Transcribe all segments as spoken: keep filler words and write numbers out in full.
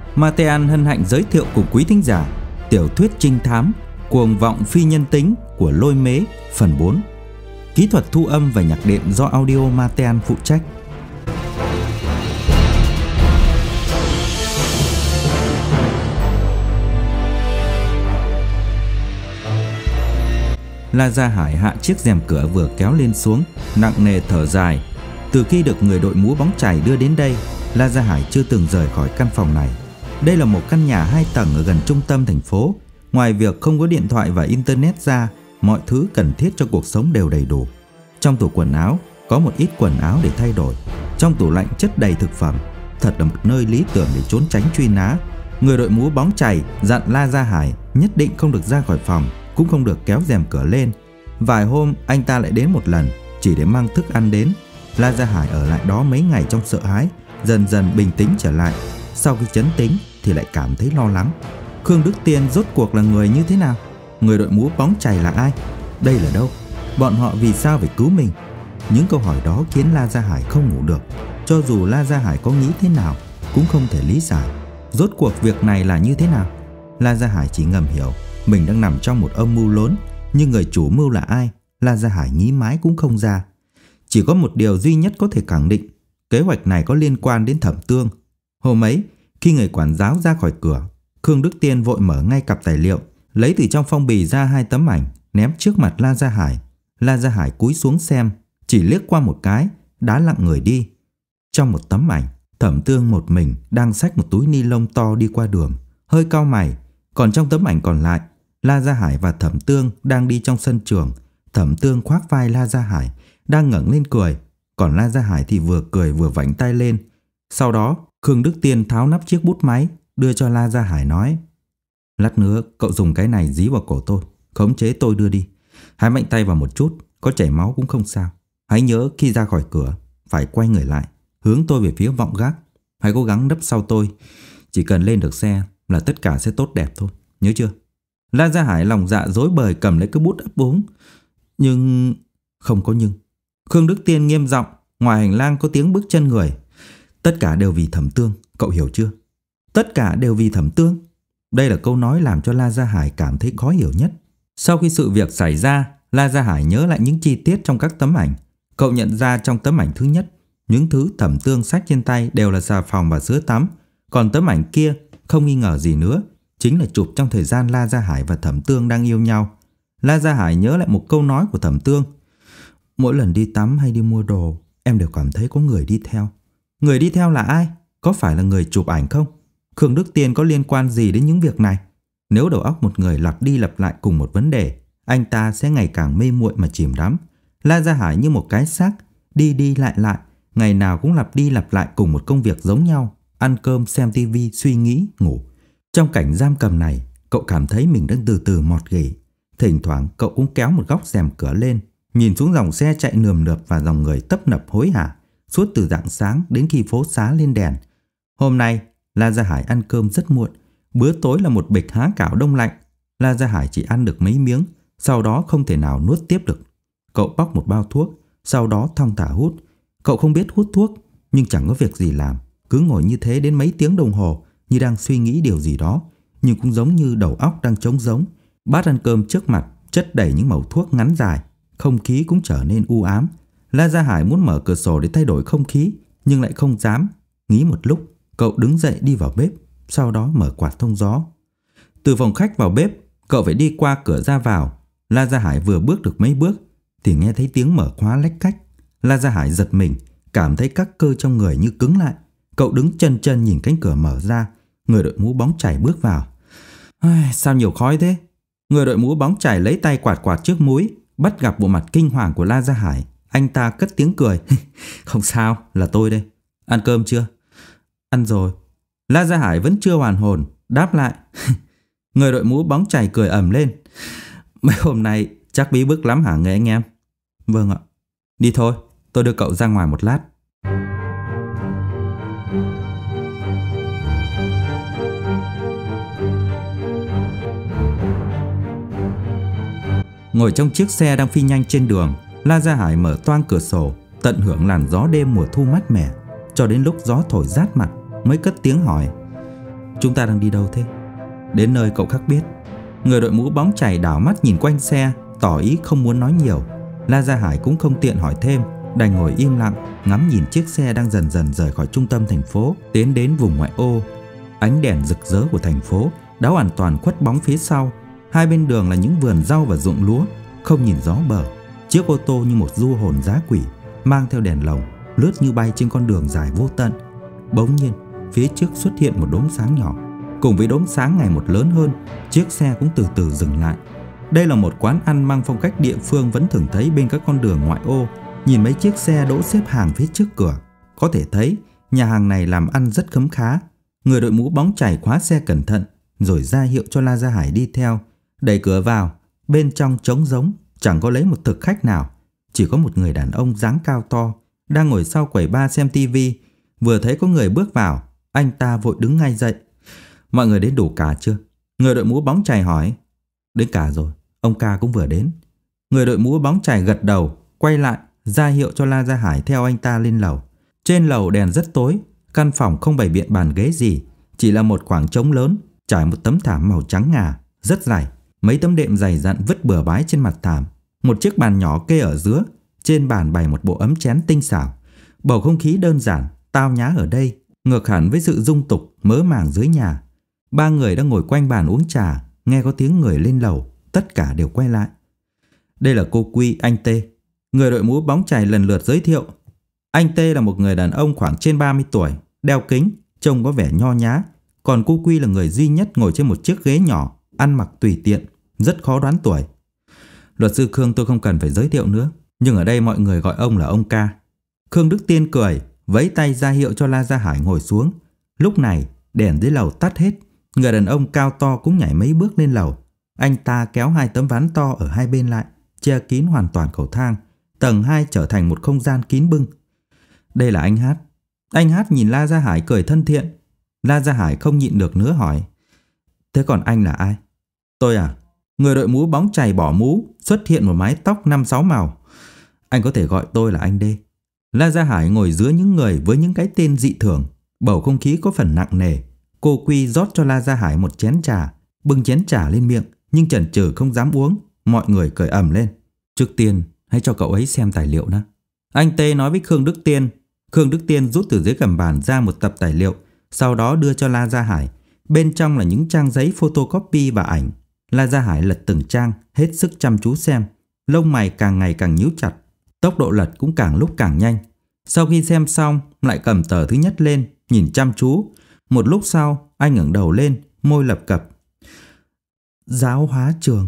Matean hân hạnh giới thiệu cùng quý thính giả tiểu thuyết trinh thám Cuồng vọng phi nhân tính của Lôi Mế phần bốn. Kỹ thuật thu âm và nhạc đệm do Audio Matean phụ trách. La Gia Hải hạ chiếc rèm cửa vừa kéo lên xuống, nặng nề thở dài. Từ khi được người đội mũ bóng chày đưa đến đây, La Gia Hải chưa từng rời khỏi căn phòng này. Đây là một căn nhà hai tầng ở gần trung tâm thành phố. Ngoài việc không có điện thoại và internet ra, mọi thứ cần thiết cho cuộc sống đều đầy đủ. Trong tủ quần áo có một ít quần áo để thay đổi. Trong tủ lạnh chất đầy thực phẩm. Thật là một nơi lý tưởng để trốn tránh truy nã. Người đội mũ bóng chày dặn La Gia Hải nhất định không được ra khỏi phòng, cũng không được kéo rèm cửa lên. Vài hôm anh ta lại đến một lần, chỉ để mang thức ăn đến. La Gia Hải ở lại đó mấy ngày trong sợ hãi, dần dần bình tĩnh trở lại. Sau khi trấn tĩnh thì lại cảm thấy lo lắng. Khương Đức Tiên rốt cuộc là người như thế nào? Người đội mũ bóng chày là ai? Đây là đâu? Bọn họ vì sao phải cứu mình? Những câu hỏi đó khiến La Gia Hải không ngủ được. Cho dù La Gia Hải có nghĩ thế nào cũng không thể lý giải. Rốt cuộc việc này là như thế nào? La Gia Hải chỉ ngầm hiểu mình đang nằm trong một âm mưu lớn, nhưng người chủ mưu là ai? La Gia Hải nghĩ mãi cũng không ra. Chỉ có một điều duy nhất có thể khẳng định, kế hoạch này có liên quan đến Thẩm Tương. Hôm ấy, khi người quản giáo ra khỏi cửa, Khương Đức Tiên vội mở ngay cặp tài liệu, lấy từ trong phong bì ra hai tấm ảnh, ném trước mặt La Gia Hải. La Gia Hải cúi xuống xem, chỉ liếc qua một cái, đã lặng người đi. Trong một tấm ảnh, Thẩm Tương một mình đang xách một túi ni lông to đi qua đường, hơi cau mày. Còn trong tấm ảnh còn lại, La Gia Hải và Thẩm Tương đang đi trong sân trường. Thẩm Tương khoác vai La Gia Hải, đang ngẩng lên cười, còn La Gia Hải thì vừa cười vừa vảnh tay lên. Sau đó, Khương Đức Tiên tháo nắp chiếc bút máy, đưa cho La Gia Hải nói: "Lát nữa cậu dùng cái này dí vào cổ tôi, khống chế tôi đưa đi. Hãy mạnh tay vào một chút, có chảy máu cũng không sao. Hãy nhớ khi ra khỏi cửa phải quay người lại, hướng tôi về phía vọng gác. Hãy cố gắng nấp sau tôi, chỉ cần lên được xe là tất cả sẽ tốt đẹp thôi, nhớ chưa?" La Gia Hải lòng dạ dối bời cầm lấy cái bút ấp úng. Nhưng... không có nhưng. Khương Đức Tiên nghiêm giọng. Ngoài hành lang có tiếng bước chân người. "Tất cả đều vì Thẩm Tương, cậu hiểu chưa? Tất cả đều vì Thẩm Tương." Đây là câu nói làm cho La Gia Hải cảm thấy khó hiểu nhất. Sau khi sự việc xảy ra, La Gia Hải nhớ lại những chi tiết trong các tấm ảnh. Cậu nhận ra trong tấm ảnh thứ nhất, những thứ Thẩm Tương xách trên tay đều là xà phòng và sữa tắm. Còn tấm ảnh kia không nghi ngờ gì nữa, chính là chụp trong thời gian La Gia Hải và Thẩm Tương đang yêu nhau. La Gia Hải nhớ lại một câu nói của Thẩm Tương: "Mỗi lần đi tắm hay đi mua đồ, em đều cảm thấy có người đi theo." Người đi theo là ai? Có phải là người chụp ảnh không? Khương Đức Tiên có liên quan gì đến những việc này? Nếu đầu óc một người lặp đi lặp lại cùng một vấn đề, anh ta sẽ ngày càng mê muội mà chìm đắm. La Gia Hải như một cái xác, đi đi lại lại, ngày nào cũng lặp đi lặp lại cùng một công việc giống nhau: ăn cơm, xem tivi, suy nghĩ, ngủ. Trong cảnh giam cầm này, cậu cảm thấy mình đang từ từ mọt ghẻ. Thỉnh thoảng cậu cũng kéo một góc rèm cửa lên, nhìn xuống dòng xe chạy nườm nượp và dòng người tấp nập hối hả suốt từ rạng sáng đến khi phố xá lên đèn. Hôm nay, La Gia Hải ăn cơm rất muộn. Bữa tối là một bịch há cảo đông lạnh. La Gia Hải chỉ ăn được mấy miếng, sau đó không thể nào nuốt tiếp được. Cậu bóc một bao thuốc, sau đó thong thả hút. Cậu không biết hút thuốc, nhưng chẳng có việc gì làm, cứ ngồi như thế đến mấy tiếng đồng hồ, như đang suy nghĩ điều gì đó, nhưng cũng giống như đầu óc đang trống rỗng. Bát ăn cơm trước mặt chất đầy những mẩu thuốc ngắn dài, không khí cũng trở nên u ám. La Gia Hải muốn mở cửa sổ để thay đổi không khí, nhưng lại không dám. Nghĩ một lúc, cậu đứng dậy đi vào bếp, sau đó mở quạt thông gió. Từ phòng khách vào bếp, cậu phải đi qua cửa ra vào. La Gia Hải vừa bước được mấy bước thì nghe thấy tiếng mở khóa lách cách. La Gia Hải giật mình, cảm thấy các cơ trong người như cứng lại. Cậu đứng chân chân nhìn cánh cửa mở ra. Người đội mũ bóng chày bước vào. Ai, sao nhiều khói thế? Người đội mũ bóng chày lấy tay quạt quạt trước mũi, bắt gặp bộ mặt kinh hoàng của La Gia Hải. Anh ta cất tiếng cười. Không sao, là tôi đây. Ăn cơm chưa? Ăn rồi. La Gia Hải vẫn chưa hoàn hồn, đáp lại. Người đội mũ bóng chày cười ầm lên. Mấy hôm nay chắc bí bức lắm hả người anh em? Vâng ạ. Đi thôi, tôi đưa cậu ra ngoài một lát. Ngồi trong chiếc xe đang phi nhanh trên đường, La Gia Hải mở toang cửa sổ, tận hưởng làn gió đêm mùa thu mát mẻ. Cho đến lúc gió thổi rát mặt mới cất tiếng hỏi. Chúng ta đang đi đâu thế? Đến nơi cậu khắc biết. Người đội mũ bóng chảy đảo mắt nhìn quanh xe, tỏ ý không muốn nói nhiều. La Gia Hải cũng không tiện hỏi thêm, đành ngồi im lặng, ngắm nhìn chiếc xe đang dần dần rời khỏi trung tâm thành phố, tiến đến vùng ngoại ô. Ánh đèn rực rỡ của thành phố đã hoàn toàn khuất bóng phía sau. Hai bên đường là những vườn rau và ruộng lúa, không nhìn gió bờ. Chiếc ô tô như một du hồn dã quỷ, mang theo đèn lồng, lướt như bay trên con đường dài vô tận. Bỗng nhiên, phía trước xuất hiện một đốm sáng nhỏ. Cùng với đốm sáng ngày một lớn hơn, chiếc xe cũng từ từ dừng lại. Đây là một quán ăn mang phong cách địa phương vẫn thường thấy bên các con đường ngoại ô. Nhìn mấy chiếc xe đỗ xếp hàng phía trước cửa, có thể thấy nhà hàng này làm ăn rất khấm khá. Người đội mũ bóng chảy khóa xe cẩn thận, rồi ra hiệu cho La Gia Hải đi theo. Đẩy cửa vào, bên trong trống rỗng, chẳng có lấy một thực khách nào. Chỉ có một người đàn ông dáng cao to, đang ngồi sau quầy bar xem tivi. Vừa thấy có người bước vào, anh ta vội đứng ngay dậy. Mọi người đến đủ cả chưa? Người đội mũ bóng chày hỏi. Đến cả rồi, ông ca cũng vừa đến. Người đội mũ bóng chày gật đầu, quay lại, ra hiệu cho La Gia Hải theo anh ta lên lầu. Trên lầu đèn rất tối, căn phòng không bày biện bàn ghế gì, chỉ là một khoảng trống lớn, trải một tấm thảm màu trắng ngà, rất dày. Mấy tấm đệm dày dặn vứt bừa bãi trên mặt thảm. Một chiếc bàn nhỏ kê ở giữa, trên bàn bày một bộ ấm chén tinh xảo. Bầu không khí đơn giản, tao nhã ở đây, ngược hẳn với sự dung tục, mớ màng dưới nhà. Ba người đang ngồi quanh bàn uống trà, nghe có tiếng người lên lầu, tất cả đều quay lại. Đây là cô Quy, anh Tê. Người đội mũ bóng chày lần lượt giới thiệu. Anh Tê là một người đàn ông khoảng trên ba mươi tuổi, đeo kính, trông có vẻ nho nhã. Còn cô Quy là người duy nhất ngồi trên một chiếc ghế nhỏ, ăn mặc tùy tiện, rất khó đoán tuổi. Luật sư Khương tôi không cần phải giới thiệu nữa, nhưng ở đây mọi người gọi ông là ông ca. Khương Đức Tiên cười, vẫy tay ra hiệu cho La Gia Hải ngồi xuống. Lúc này, đèn dưới lầu tắt hết. Người đàn ông cao to cũng nhảy mấy bước lên lầu. Anh ta kéo hai tấm ván to ở hai bên lại, che kín hoàn toàn cầu thang. Tầng hai trở thành một không gian kín bưng. Đây là anh Hát. Anh Hát nhìn La Gia Hải cười thân thiện. La Gia Hải không nhịn được nữa hỏi. Thế còn anh là ai? Tôi à? Người đội mũ bóng chày bỏ mũ, xuất hiện một mái tóc năm sáu màu. Anh có thể gọi tôi là anh D. La Gia Hải ngồi giữa những người với những cái tên dị thường. Bầu không khí có phần nặng nề. Cô Quy rót cho La Gia Hải một chén trà, bưng chén trà lên miệng, nhưng chần chừ không dám uống. Mọi người cười ầm lên. Trước tiên, hãy cho cậu ấy xem tài liệu đã. Anh Tê nói với Khương Đức Tiên. Khương Đức Tiên rút từ dưới gầm bàn ra một tập tài liệu, sau đó đưa cho La Gia Hải. Bên trong là những trang giấy photocopy và ảnh. La Gia Hải lật từng trang, hết sức chăm chú xem. Lông mày càng ngày càng nhíu chặt, tốc độ lật cũng càng lúc càng nhanh. Sau khi xem xong, lại cầm tờ thứ nhất lên, nhìn chăm chú. Một lúc sau, anh ngẩng đầu lên, môi lập cập. Giáo hóa trường.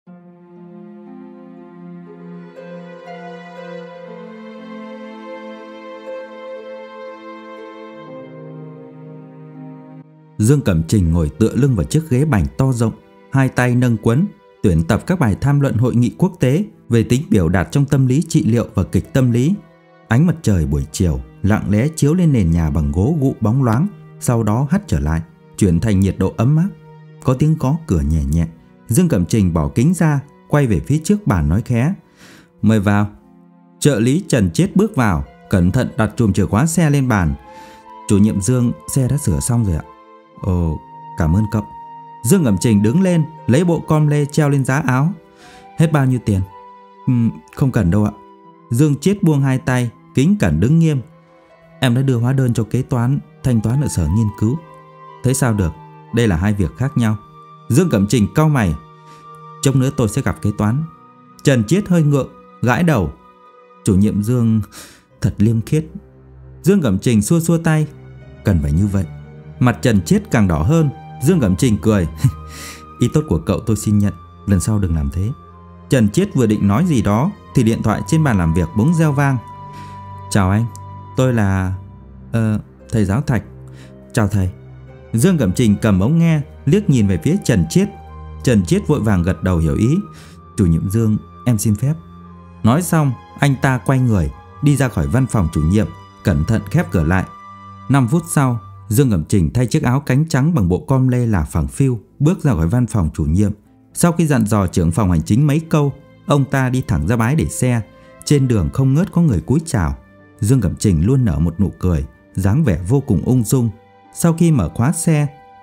Dương Cẩm Trình ngồi tựa lưng vào chiếc ghế bành to rộng, hai tay nâng cuốn, tuyển tập các bài tham luận hội nghị quốc tế về tính biểu đạt trong tâm lý trị liệu và kịch tâm lý. Ánh mặt trời buổi chiều lặng lẽ chiếu lên nền nhà bằng gỗ gụ bóng loáng, sau đó hắt trở lại, chuyển thành nhiệt độ ấm áp. Có tiếng gõ cửa nhẹ nhẹ. Dương Cẩm Trình bỏ kính ra, quay về phía trước bàn nói khẽ. Mời vào. Trợ lý Trần Chiết bước vào, cẩn thận đặt chùm chìa khóa xe lên bàn. Chủ nhiệm Dương, xe đã sửa xong rồi ạ. Ồ, cảm ơn cậu. Dương Cẩm Trình đứng lên, lấy bộ com lê treo lên giá áo. Hết bao nhiêu tiền? Ừ, không cần đâu ạ. Dương Chiết buông hai tay, kính cẩn đứng nghiêm. Em đã đưa hóa đơn cho kế toán, thanh toán ở sở nghiên cứu. Thế sao được, đây là hai việc khác nhau. Dương Cẩm Trình cau mày. Chốc nữa tôi sẽ gặp kế toán. Trần Chiết hơi ngượng, gãi đầu. Chủ nhiệm Dương thật liêm khiết. Dương Cẩm Trình xua xua tay. Cần phải như vậy. Mặt Trần Chiết càng đỏ hơn. Dương Cẩm Trình cười. Ý tốt của cậu tôi xin nhận, lần sau đừng làm thế. Trần Chiết vừa định nói gì đó thì điện thoại trên bàn làm việc bỗng reo vang. Chào anh, tôi là... Uh, thầy giáo Thạch. Chào thầy. Dương Cẩm Trình cầm ống nghe, liếc nhìn về phía Trần Chiết. Trần Chiết vội vàng gật đầu hiểu ý. Chủ nhiệm Dương, em xin phép. Nói xong, anh ta quay người, đi ra khỏi văn phòng chủ nhiệm, cẩn thận khép cửa lại. năm phút sau, Dương Cẩm Trình thay chiếc áo cánh trắng bằng bộ com lê là phẳng phiu, bước ra khỏi văn phòng chủ nhiệm. Sau khi dặn dò trưởng phòng hành chính mấy câu, ông ta đi thẳng ra bãi để xe. Trên đường không ngớt có người cúi chào. Dương Cẩm Trình luôn nở một nụ cười, dáng vẻ vô cùng ung dung. Sau khi mở khóa xe,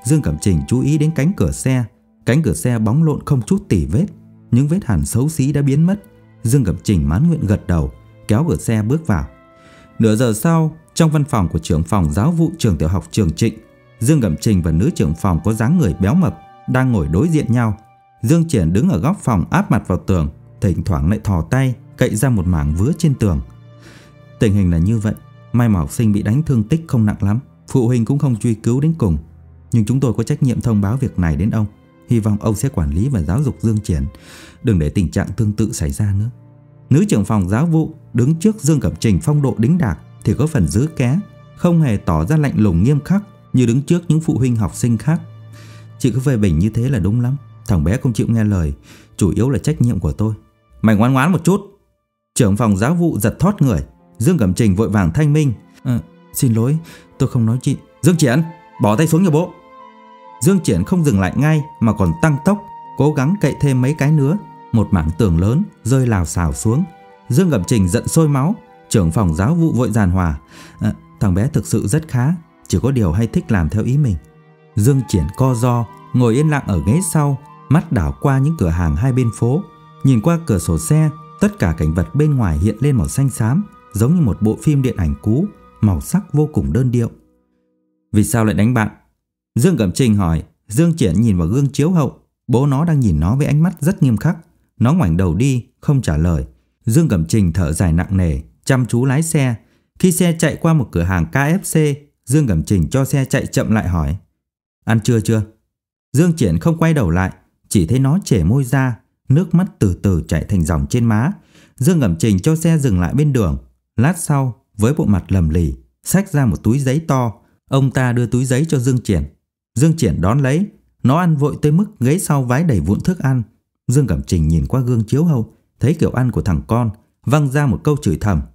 Dương Cẩm Trình chú ý đến cánh cửa xe. Cánh cửa xe bóng lộn không chút tỉ vết, những vết hằn xấu xí đã biến mất. Dương Cẩm Trình mãn nguyện gật đầu, kéo cửa xe bước vào. Nửa giờ sau, trong văn phòng của trưởng phòng giáo vụ trường tiểu học Trường Trịnh, Dương Cẩm Trình và nữ trưởng phòng có dáng người béo mập đang ngồi đối diện nhau. Dương Triển đứng ở góc phòng áp mặt vào tường, thỉnh thoảng lại thò tay cậy ra một mảng vứa trên tường. Tình hình là như vậy, may mà học sinh bị đánh thương tích không nặng lắm, phụ huynh cũng không truy cứu đến cùng. Nhưng chúng tôi có trách nhiệm thông báo việc này đến ông. Hy vọng ông sẽ quản lý và giáo dục Dương Triển, đừng để tình trạng tương tự xảy ra nữa. Nữ trưởng phòng giáo vụ đứng trước Dương Cẩm Trình phong độ đĩnh đạc thì có phần giữ ké, không hề tỏ ra lạnh lùng nghiêm khắc như đứng trước những phụ huynh học sinh khác. Chị cứ phê bình như thế là đúng lắm. Thằng bé không chịu nghe lời, chủ yếu là trách nhiệm của tôi. Mày ngoan ngoãn một chút. Trưởng phòng giáo vụ giật thót người. Dương Cẩm Trình vội vàng thanh minh. À, xin lỗi, tôi không nói chị. Dương Triển, bỏ tay xuống nhà bố. Dương Triển không dừng lại ngay mà còn tăng tốc, cố gắng cậy thêm mấy cái nữa. Một mảng tường lớn rơi lào xào xuống. Dương Cẩm Trình giận sôi máu. Trưởng phòng giáo vụ vội giàn hòa. À, thằng bé thực sự rất khá, chỉ có điều hay thích làm theo ý mình. Dương Triển co ro, ngồi yên lặng ở ghế sau, mắt đảo qua những cửa hàng hai bên phố. Nhìn qua cửa sổ xe, tất cả cảnh vật bên ngoài hiện lên màu xanh xám, giống như một bộ phim điện ảnh cũ, màu sắc vô cùng đơn điệu. Vì sao lại đánh bạn? Dương Cẩm Trình hỏi. Dương Triển nhìn vào gương chiếu hậu, bố nó đang nhìn nó với ánh mắt rất nghiêm khắc. Nó ngoảnh đầu đi, không trả lời. Dương Cẩm Trình thở dài nặng nề, chăm chú lái xe. Khi xe chạy qua một cửa hàng ca ép xê, Dương Cẩm Trình cho xe chạy chậm lại hỏi. Ăn trưa chưa? Dương Triển không quay đầu lại, chỉ thấy nó chẻ môi ra, nước mắt từ từ chảy thành dòng trên má. Dương Cẩm Trình cho xe dừng lại bên đường. Lát sau, với bộ mặt lầm lì, xách ra một túi giấy to. Ông ta đưa túi giấy cho Dương Triển. Dương Triển đón lấy. Nó ăn vội tới mức ghế sau vái đầy vụn thức ăn. Dương Cẩm Trình nhìn qua gương chiếu hậu, thấy kiểu ăn của thằng con, văng ra một câu chửi thầm.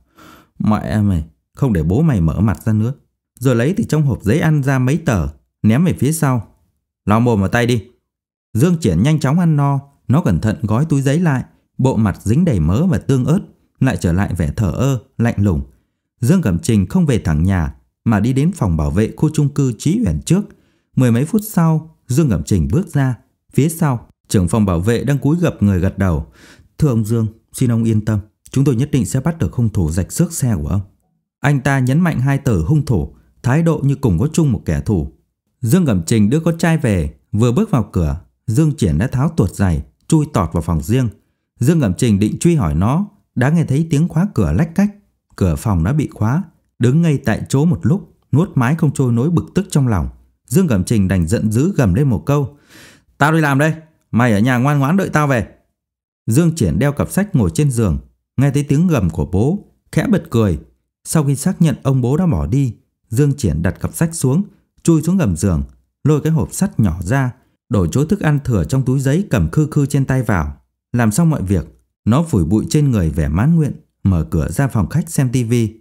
Mẹ mày, không để bố mày mở mặt ra nữa. Rồi lấy từ trong hộp giấy ăn ra mấy tờ, ném về phía sau. Lau mồm vào tay đi. Dương Triển nhanh chóng ăn no. Nó cẩn thận gói túi giấy lại, bộ mặt dính đầy mỡ và tương ớt, lại trở lại vẻ thờ ơ, lạnh lùng. Dương Cẩm Trình không về thẳng nhà mà đi đến phòng bảo vệ khu chung cư Chí Uyển trước. Mười mấy phút sau, Dương Cẩm Trình bước ra. Phía sau, trưởng phòng bảo vệ đang cúi gập người gật đầu. Thưa ông Dương, xin ông yên tâm, chúng tôi nhất định sẽ bắt được hung thủ rạch xước xe của ông. Anh ta nhấn mạnh hai từ hung thủ, thái độ như cùng có chung một kẻ thù. Dương Cẩm Trình đưa con trai về, vừa bước vào cửa, Dương Triển đã tháo tuột giày, chui tọt vào phòng riêng. Dương Cẩm Trình định truy hỏi nó, đã nghe thấy tiếng khóa cửa lách cách. Cửa phòng đã bị khóa. Đứng ngây tại chỗ một lúc, nuốt mái không trôi nỗi bực tức trong lòng. Dương Cẩm Trình đành giận dữ gầm lên một câu. Tao đi làm đây, mày ở nhà ngoan ngoãn đợi tao về. Dương Triển đeo cặp sách ngồi trên giường, nghe thấy tiếng gầm của bố, khẽ bật cười. Sau khi xác nhận ông bố đã bỏ đi, Dương Triển đặt cặp sách xuống, chui xuống gầm giường, lôi cái hộp sắt nhỏ ra, đổ chỗ thức ăn thừa trong túi giấy cầm khư khư trên tay vào. Làm xong mọi việc, nó phủi bụi trên người vẻ mãn nguyện, mở cửa ra phòng khách xem tivi.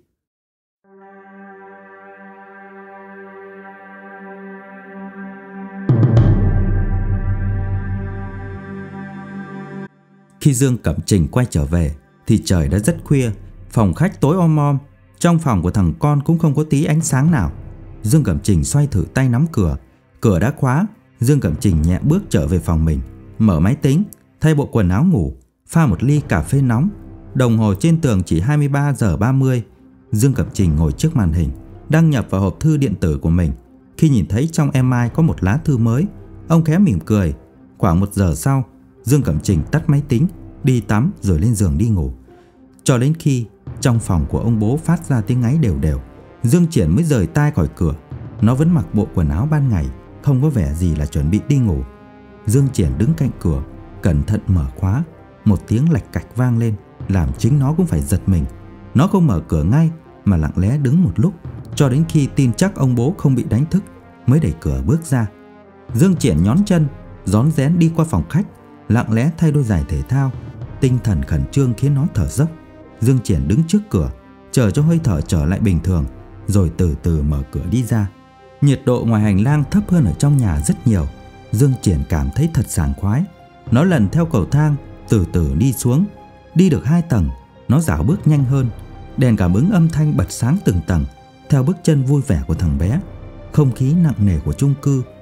Khi Dương Cẩm Trình quay trở về thì trời đã rất khuya, phòng khách tối om om, trong phòng của thằng con cũng không có tí ánh sáng nào. Dương Cẩm Trình xoay thử tay nắm cửa, cửa đã khóa. Dương Cẩm Trình nhẹ bước trở về phòng mình, mở máy tính, thay bộ quần áo ngủ, pha một ly cà phê nóng. Đồng hồ trên tường chỉ hai mươi ba giờ ba mươi. Dương Cẩm Trình ngồi trước màn hình, đăng nhập vào hộp thư điện tử của mình. Khi nhìn thấy trong email có một lá thư mới, ông khẽ mỉm cười. Khoảng một giờ sau, Dương Cẩm Trình tắt máy tính, đi tắm rồi lên giường đi ngủ. Cho đến khi trong phòng của ông bố phát ra tiếng ngáy đều đều, Dương Triển mới rời tai khỏi cửa. Nó vẫn mặc bộ quần áo ban ngày, không có vẻ gì là chuẩn bị đi ngủ. Dương Triển đứng cạnh cửa, cẩn thận mở khóa. Một tiếng lạch cạch vang lên, làm chính nó cũng phải giật mình. Nó không mở cửa ngay mà lặng lẽ đứng một lúc, cho đến khi tin chắc ông bố không bị đánh thức mới đẩy cửa bước ra. Dương Triển nhón chân, rón rén đi qua phòng khách, lặng lẽ thay đôi giày thể thao. Tinh thần khẩn trương khiến nó thở dốc. Dương Triển đứng trước cửa, chờ cho hơi thở trở lại bình thường, rồi từ từ mở cửa đi ra. Nhiệt độ ngoài hành lang thấp hơn ở trong nhà rất nhiều. Dương Triển cảm thấy thật sảng khoái. Nó lần theo cầu thang, từ từ đi xuống. Đi được hai tầng, nó dạo bước nhanh hơn. Đèn cảm ứng âm thanh bật sáng từng tầng theo bước chân vui vẻ của thằng bé. Không khí nặng nề của chung cư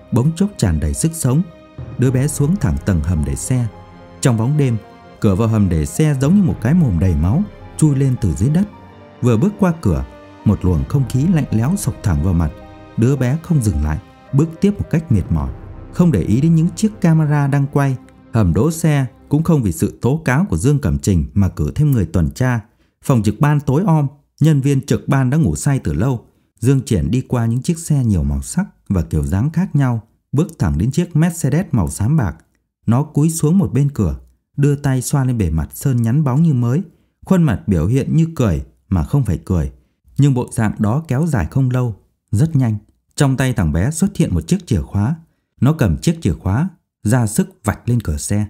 bỗng chốc tràn đầy sức sống. Đứa bé xuống thẳng tầng hầm để xe. Trong bóng đêm, cửa vào hầm để xe giống như một cái mồm đầy máu chui lên từ dưới đất. Vừa bước qua cửa, một luồng không khí lạnh lẽo xộc thẳng vào mặt. Đứa bé không dừng lại, bước tiếp một cách mệt mỏi, không để ý đến những chiếc camera đang quay. Hầm đỗ xe cũng không vì sự tố cáo của Dương Cẩm Trình mà cử thêm người tuần tra. Phòng trực ban tối om, nhân viên trực ban đã ngủ say từ lâu. Dương Triển đi qua những chiếc xe nhiều màu sắc và kiểu dáng khác nhau, bước thẳng đến chiếc Mercedes màu xám bạc. Nó cúi xuống một bên cửa, đưa tay xoa lên bề mặt sơn nhắn bóng như mới. Khuôn mặt biểu hiện như cười mà không phải cười, nhưng bộ dạng đó kéo dài không lâu. Rất nhanh, trong tay thằng bé xuất hiện một chiếc chìa khóa. Nó cầm chiếc chìa khóa, ra sức vạch lên cửa xe.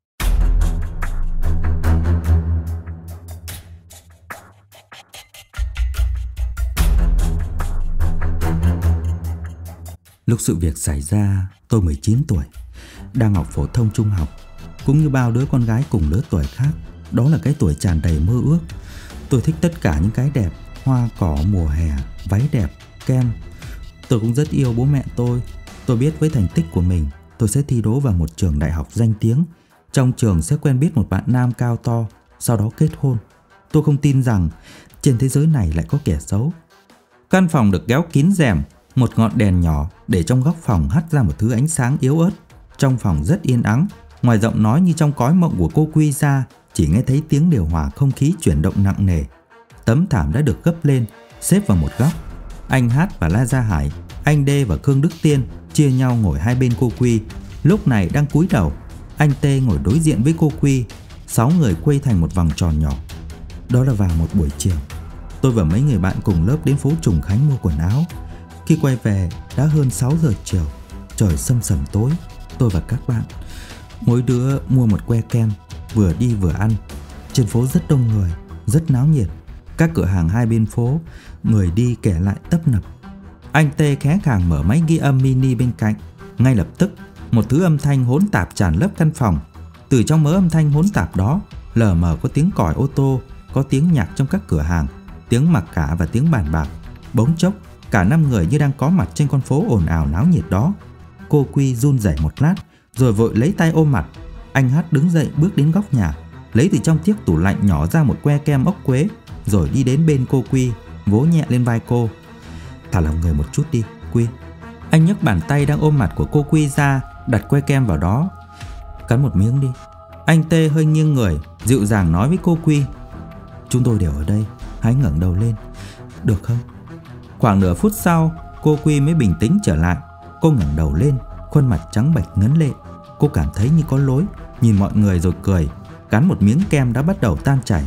Lúc sự việc xảy ra, tôi mười chín tuổi, đang học phổ thông trung học. Cũng như bao đứa con gái cùng lứa tuổi khác, đó là cái tuổi tràn đầy mơ ước. Tôi thích tất cả những cái đẹp, hoa cỏ mùa hè, váy đẹp, kem. Tôi cũng rất yêu bố mẹ tôi. Tôi biết với thành tích của mình, tôi sẽ thi đỗ vào một trường đại học danh tiếng. Trong trường sẽ quen biết một bạn nam cao to, sau đó kết hôn. Tôi không tin rằng trên thế giới này lại có kẻ xấu. Căn phòng được kéo kín rèm, một ngọn đèn nhỏ để trong góc phòng hắt ra một thứ ánh sáng yếu ớt. Trong phòng rất yên ắng, ngoài giọng nói như trong cõi mộng của cô Quy ra, chỉ nghe thấy tiếng điều hòa không khí chuyển động nặng nề. Tấm thảm đã được gấp lên, xếp vào một góc. Anh Hát và La Gia Hải, anh Đê và Khương Đức Tiên chia nhau ngồi hai bên cô Quy. Lúc này đang cúi đầu, anh Tê ngồi đối diện với cô Quy. Sáu người quây thành một vòng tròn nhỏ. Đó là vào một buổi chiều, tôi và mấy người bạn cùng lớp đến phố Trùng Khánh mua quần áo. Khi quay về đã hơn sáu giờ chiều, trời sâm sẩm tối. Tôi và các bạn mỗi đứa mua một que kem, vừa đi vừa ăn. Trên phố rất đông người, rất náo nhiệt. Các cửa hàng hai bên phố, người đi kẻ lại tấp nập. Anh Tê khẽ khàng mở máy ghi âm mini bên cạnh. Ngay lập tức, một thứ âm thanh hỗn tạp tràn lấp căn phòng. Từ trong mớ âm thanh hỗn tạp đó, lờ mờ có tiếng còi ô tô, có tiếng nhạc trong các cửa hàng, tiếng mặc cả và tiếng bàn bạc. Bỗng chốc, cả năm người như đang có mặt trên con phố ồn ào náo nhiệt đó. Cô Quy run rẩy một lát, rồi vội lấy tay ôm mặt. Anh Hát đứng dậy bước đến góc nhà, lấy từ trong chiếc tủ lạnh nhỏ ra một que kem ốc quế, rồi đi đến bên cô Quy, vỗ nhẹ lên vai cô. Thả lòng người một chút đi, Quy. Anh nhấc bàn tay đang ôm mặt của cô Quy ra, đặt que kem vào đó. Cắn một miếng đi. Anh Tê hơi nghiêng người, dịu dàng nói với cô Quy. Chúng tôi đều ở đây, hãy ngẩng đầu lên, được không? Khoảng nửa phút sau, cô Quy mới bình tĩnh trở lại. Cô ngẩng đầu lên, khuôn mặt trắng bệch ngấn lệ. Cô cảm thấy như có lỗi, nhìn mọi người rồi cười, cắn một miếng kem đã bắt đầu tan chảy.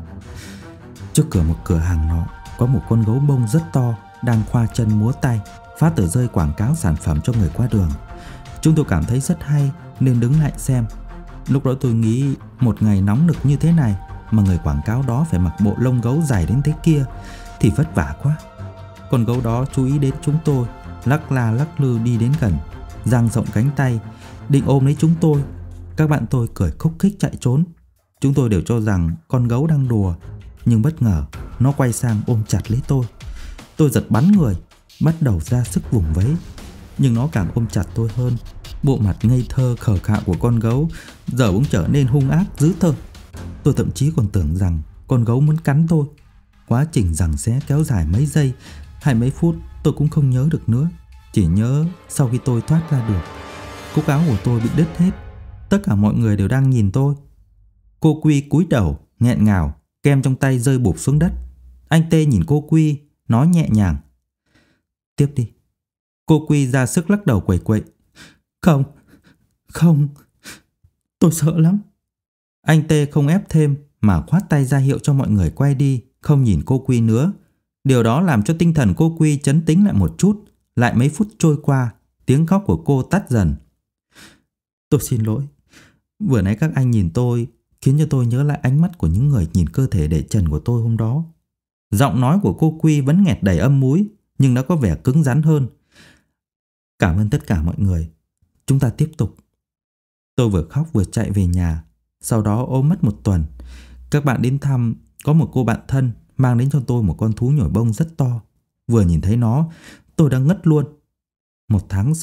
Trước cửa một cửa hàng nọ, có một con gấu bông rất to đang khoa chân múa tay, phát tờ rơi quảng cáo sản phẩm cho người qua đường. Chúng tôi cảm thấy rất hay nên đứng lại xem. Lúc đó tôi nghĩ một ngày nóng nực như thế này mà người quảng cáo đó phải mặc bộ lông gấu dài đến thế kia thì vất vả quá. Con gấu đó chú ý đến chúng tôi, lắc la lắc lư đi đến gần, dang rộng cánh tay, định ôm lấy chúng tôi. Các bạn tôi cười khúc khích chạy trốn. Chúng tôi đều cho rằng con gấu đang đùa, nhưng bất ngờ nó quay sang ôm chặt lấy tôi. Tôi giật bắn người, bắt đầu ra sức vùng vẫy, nhưng nó càng ôm chặt tôi hơn. Bộ mặt ngây thơ khờ khạo của con gấu giờ cũng trở nên hung ác dữ tợn. Tôi thậm chí còn tưởng rằng con gấu muốn cắn tôi. Quá trình giằng xé kéo dài mấy giây hay mấy phút tôi cũng không nhớ được nữa. Chỉ nhớ sau khi tôi thoát ra được, cúc áo của tôi bị đứt hết. Tất cả mọi người đều đang nhìn tôi. Cô Quy cúi đầu nghẹn ngào, kem trong tay rơi bụp xuống đất. Anh Tê nhìn cô Quy, nói nhẹ nhàng. Tiếp đi. Cô Quy ra sức lắc đầu quẩy quậy. Không, không, tôi sợ lắm. Anh Tê không ép thêm mà khoát tay ra hiệu cho mọi người quay đi, không nhìn cô Quy nữa. Điều đó làm cho tinh thần cô Quy trấn tĩnh lại một chút. Lại mấy phút trôi qua, tiếng khóc của cô tắt dần. Tôi xin lỗi. Vừa nãy các anh nhìn tôi khiến cho tôi nhớ lại ánh mắt của những người nhìn cơ thể để trần của tôi hôm đó. Giọng nói của cô Quy vẫn nghẹt đầy âm múi, nhưng nó có vẻ cứng rắn hơn. Cảm ơn tất cả mọi người. Chúng ta tiếp tục. Tôi vừa khóc vừa chạy về nhà. Sau đó ốm mất một tuần. Các bạn đến thăm. Có một cô bạn thân mang đến cho tôi một con thú nhồi bông rất to. Vừa nhìn thấy nó, tôi đã ngất luôn. Một tháng sau,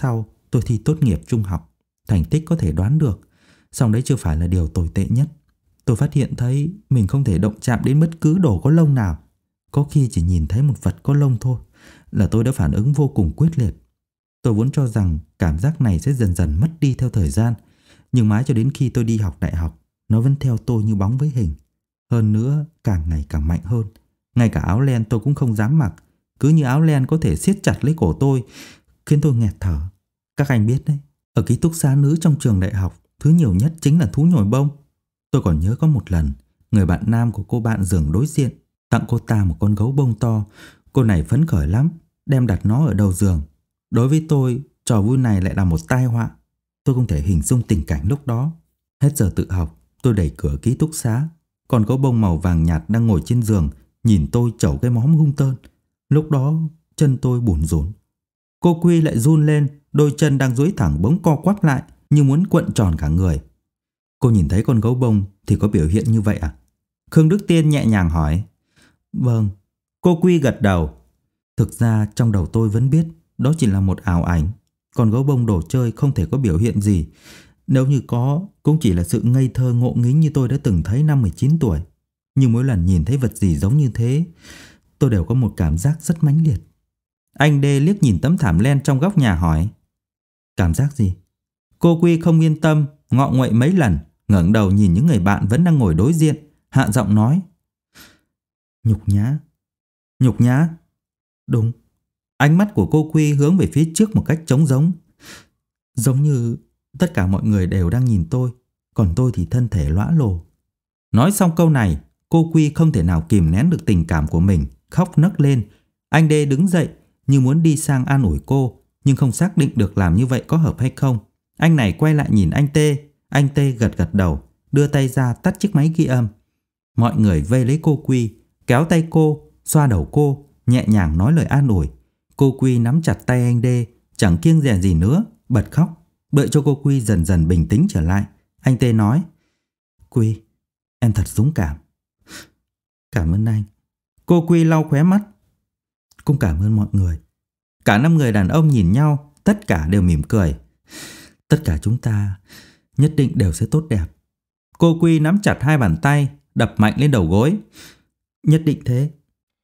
tôi thi tốt nghiệp trung học, thành tích có thể đoán được, song đấy chưa phải là điều tồi tệ nhất. Tôi phát hiện thấy mình không thể động chạm đến bất cứ đồ có lông nào. Có khi chỉ nhìn thấy một vật có lông thôi là tôi đã phản ứng vô cùng quyết liệt. Tôi vốn cho rằng cảm giác này sẽ dần dần mất đi theo thời gian, nhưng mãi cho đến khi tôi đi học đại học, nó vẫn theo tôi như bóng với hình. Hơn nữa, càng ngày càng mạnh hơn. Ngay cả áo len tôi cũng không dám mặc, cứ như áo len có thể siết chặt lấy cổ tôi, khiến tôi nghẹt thở. Các anh biết đấy, ở ký túc xá nữ trong trường đại học, thứ nhiều nhất chính là thú nhồi bông. Tôi còn nhớ có một lần, người bạn nam của cô bạn giường đối diện tặng cô ta một con gấu bông to. Cô này phấn khởi lắm, đem đặt nó ở đầu giường. Đối với tôi, trò vui này lại là một tai họa. Tôi không thể hình dung tình cảnh lúc đó. Hết giờ tự học, tôi đẩy cửa ký túc xá. Con gấu bông màu vàng nhạt đang ngồi trên giường, nhìn tôi chẩu cái móm hung tơn. Lúc đó, chân tôi bủn rủn. Cô Quy lại run lên, đôi chân đang duỗi thẳng bỗng co quắp lại, như muốn cuộn tròn cả người. Cô nhìn thấy con gấu bông thì có biểu hiện như vậy à? Khương Đức Tiên nhẹ nhàng hỏi. Vâng. Cô Quy gật đầu. Thực ra trong đầu tôi vẫn biết đó chỉ là một ảo ảnh. Con gấu bông đồ chơi không thể có biểu hiện gì. Nếu như có, cũng chỉ là sự ngây thơ ngộ nghĩnh như tôi đã từng thấy năm mười chín tuổi. Nhưng mỗi lần nhìn thấy vật gì giống như thế, tôi đều có một cảm giác rất mãnh liệt. Anh Đê liếc nhìn tấm thảm len trong góc nhà hỏi. Cảm giác gì? Cô Quy không yên tâm, ngọ nguậy mấy lần, ngẩng đầu nhìn những người bạn vẫn đang ngồi đối diện, hạ giọng nói. Nhục nhã. Nhục nhã? Đúng. Ánh mắt của cô Quy hướng về phía trước một cách trống rỗng. Giống như tất cả mọi người đều đang nhìn tôi, còn tôi thì thân thể lõa lồ. Nói xong câu này, cô Quy không thể nào kìm nén được tình cảm của mình, khóc nấc lên. Anh Đê đứng dậy như muốn đi sang an ủi cô, nhưng không xác định được làm như vậy có hợp hay không. Anh này quay lại nhìn anh Tê. Anh Tê gật gật đầu, đưa tay ra tắt chiếc máy ghi âm. Mọi người vây lấy cô Quy, kéo tay cô, xoa đầu cô, nhẹ nhàng nói lời an ủi. Cô Quy nắm chặt tay anh Đê, chẳng kiêng dè gì nữa, bật khóc. Đợi cho cô Quy dần dần bình tĩnh trở lại, anh Tê nói. Quy, em thật dũng cảm. Cảm ơn anh. Cô Quy lau khóe mắt. Cũng cảm ơn mọi người. Cả năm người đàn ông nhìn nhau, tất cả đều mỉm cười. Tất cả chúng ta nhất định đều sẽ tốt đẹp. Cô Quy nắm chặt hai bàn tay, đập mạnh lên đầu gối. Nhất định thế.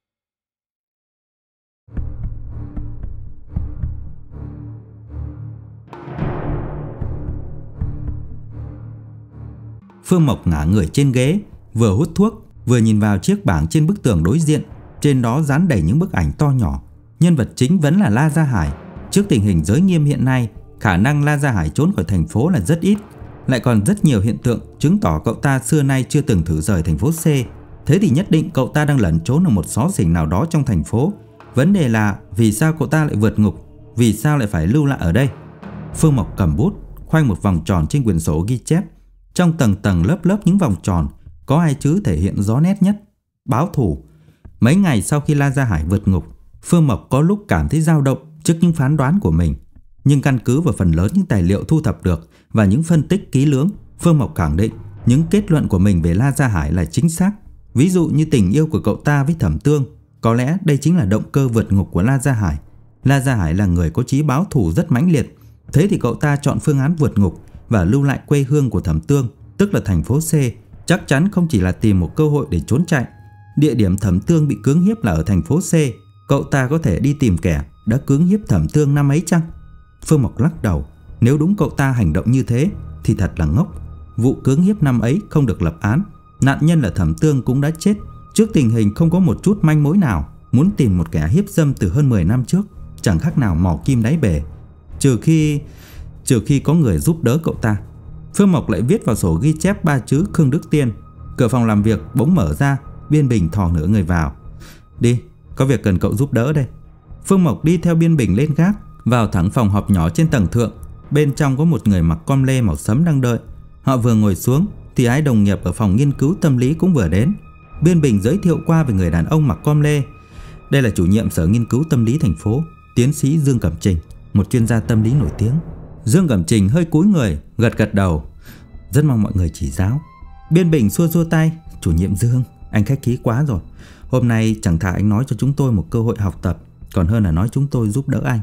Phương Mộc ngả người trên ghế, vừa hút thuốc, vừa nhìn vào chiếc bảng trên bức tường đối diện. Trên đó dán đầy những bức ảnh to nhỏ. Nhân vật chính vẫn là La Gia Hải. Trước tình hình giới nghiêm hiện nay, khả năng La Gia Hải trốn khỏi thành phố là rất ít. Lại còn rất nhiều hiện tượng chứng tỏ cậu ta xưa nay chưa từng thử rời thành phố C. Thế thì nhất định cậu ta đang lẩn trốn ở một xó xỉnh nào đó trong thành phố. Vấn đề là vì sao cậu ta lại vượt ngục? Vì sao lại phải lưu lại ở đây? Phương Mộc cầm bút, khoanh một vòng tròn trên quyển sổ ghi chép. Trong tầng tầng lớp lớp những vòng tròn, có hai chữ thể hiện rõ nét nhất: báo thù. Mấy ngày sau khi La Gia Hải vượt ngục, Phương Mộc có lúc cảm thấy dao động trước những phán đoán của mình. Nhưng căn cứ vào phần lớn những tài liệu thu thập được và những phân tích kỹ lưỡng, Phương Mộc khẳng định những kết luận của mình về La Gia Hải là chính xác. Ví dụ như tình yêu của cậu ta với Thẩm Tương, có lẽ đây chính là động cơ vượt ngục của La Gia Hải. La Gia Hải là người có chí báo thù rất mãnh liệt. Thế thì cậu ta chọn phương án vượt ngục và lưu lại quê hương của Thẩm Tương, tức là thành phố C, chắc chắn không chỉ là tìm một cơ hội để trốn chạy. Địa điểm Thẩm Tương bị cưỡng hiếp là ở thành phố C. Cậu ta có thể đi tìm kẻ đã cưỡng hiếp Thẩm Tương năm ấy chăng? Phương Mộc lắc đầu. Nếu đúng cậu ta hành động như thế thì thật là ngốc. Vụ cưỡng hiếp năm ấy không được lập án. Nạn nhân là Thẩm Tương cũng đã chết. Trước tình hình không có một chút manh mối nào, muốn tìm một kẻ hiếp dâm từ hơn mười năm trước chẳng khác nào mò kim đáy bể. Trừ khi Trừ khi có người giúp đỡ cậu ta. Phương Mộc lại viết vào sổ ghi chép ba chữ Khương Đức Tiên. Cửa phòng làm việc bỗng mở ra. Biên Bình thò nửa người vào. Đi, có việc cần cậu giúp đỡ đây. Phương Mộc đi theo Biên Bình lên gác, vào thẳng phòng họp nhỏ trên tầng thượng. Bên trong có một người mặc com lê màu sẫm đang đợi. Họ vừa ngồi xuống thì ái đồng nghiệp ở phòng nghiên cứu tâm lý cũng vừa đến. Biên Bình giới thiệu qua về người đàn ông mặc com lê. Đây là chủ nhiệm sở nghiên cứu tâm lý thành phố, tiến sĩ Dương Cẩm Trình, một chuyên gia tâm lý nổi tiếng. Dương Cẩm Trình hơi cúi người, gật gật đầu. Rất mong mọi người chỉ giáo. Biên Bình xua xua tay. Chủ nhiệm Dương, anh khách khí quá rồi. Hôm nay chẳng thà anh nói cho chúng tôi một cơ hội học tập, còn hơn là nói chúng tôi giúp đỡ anh.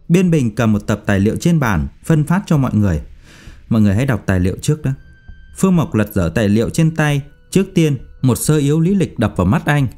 Biên Bình cầm một tập tài liệu trên bàn, phân phát cho mọi người. Mọi người hãy đọc tài liệu trước đó. Phương Mộc lật dở tài liệu trên tay. Trước tiên, một sơ yếu lý lịch đập vào mắt anh.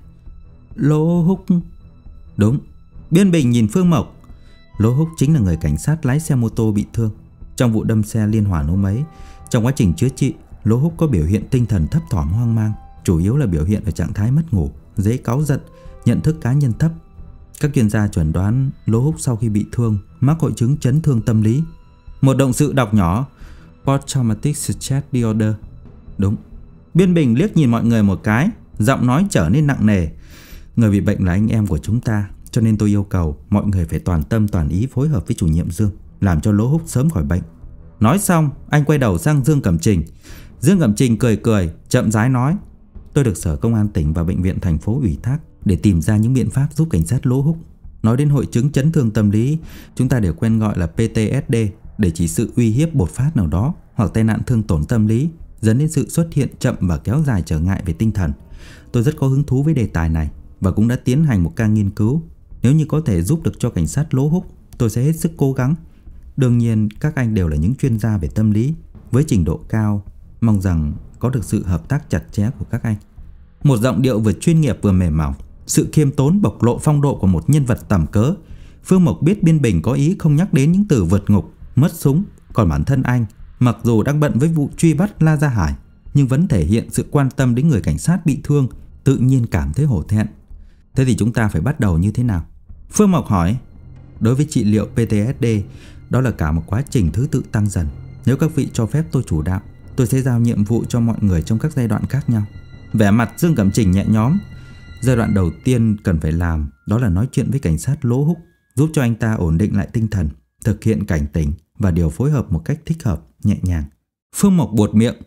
Lỗ Húc. Đúng. Biên Bình nhìn Phương Mộc. Lỗ Húc chính là người cảnh sát lái xe mô tô bị thương trong vụ đâm xe liên hoàn hôm ấy. Trong quá trình chữa trị, Lỗ Húc có biểu hiện tinh thần thấp thỏm hoang mang, chủ yếu là biểu hiện ở trạng thái mất ngủ, dễ cáu giận, nhận thức cá nhân thấp. Các chuyên gia chuẩn đoán Lỗ Húc sau khi bị thương mắc hội chứng chấn thương tâm lý. Một động sự đọc nhỏ, Post-traumatic stress disorder. Đúng. Biên Bình liếc nhìn mọi người một cái, giọng nói trở nên nặng nề. Người bị bệnh là anh em của chúng ta, cho nên tôi yêu cầu mọi người phải toàn tâm toàn ý phối hợp với chủ nhiệm Dương, làm cho Lỗ Húc sớm khỏi bệnh. Nói xong, anh quay đầu sang Dương Cẩm Trình. Dương Cẩm Trình cười cười, chậm rãi nói: Tôi được Sở Công an tỉnh và Bệnh viện thành phố ủy thác để tìm ra những biện pháp giúp cảnh sát Lỗ Húc. Nói đến hội chứng chấn thương tâm lý, chúng ta đều quen gọi là pê tê ét đê, để chỉ sự uy hiếp bột phát nào đó hoặc tai nạn thương tổn tâm lý dẫn đến sự xuất hiện chậm và kéo dài trở ngại về tinh thần. Tôi rất có hứng thú với đề tài này và cũng đã tiến hành một ca nghiên cứu. Nếu như có thể giúp được cho cảnh sát Lỗ Húc, tôi sẽ hết sức cố gắng. Đương nhiên các anh đều là những chuyên gia về tâm lý với trình độ cao, mong rằng có được sự hợp tác chặt chẽ của các anh. Một giọng điệu vừa chuyên nghiệp vừa mềm mỏng, sự khiêm tốn bộc lộ phong độ của một nhân vật tầm cỡ. Phương Mộc biết Biên Bình có ý không nhắc đến những từ vượt ngục, mất súng, còn bản thân anh, mặc dù đang bận với vụ truy bắt La Gia Hải, nhưng vẫn thể hiện sự quan tâm đến người cảnh sát bị thương, tự nhiên cảm thấy hổ thẹn. Thế thì chúng ta phải bắt đầu như thế nào? Phương Mộc hỏi. Đối với trị liệu pê tê ét đê, đó là cả một quá trình thứ tự tăng dần. Nếu các vị cho phép tôi chủ đạo, tôi sẽ giao nhiệm vụ cho mọi người trong các giai đoạn khác nhau. Vẻ mặt Dương Cẩm Trình nhẹ nhõm. Giai đoạn đầu tiên cần phải làm đó là nói chuyện với cảnh sát Lỗ Húc, giúp cho anh ta ổn định lại tinh thần, thực hiện cảnh tỉnh và điều phối hợp một cách thích hợp, nhẹ nhàng. Phương Mộc buột miệng.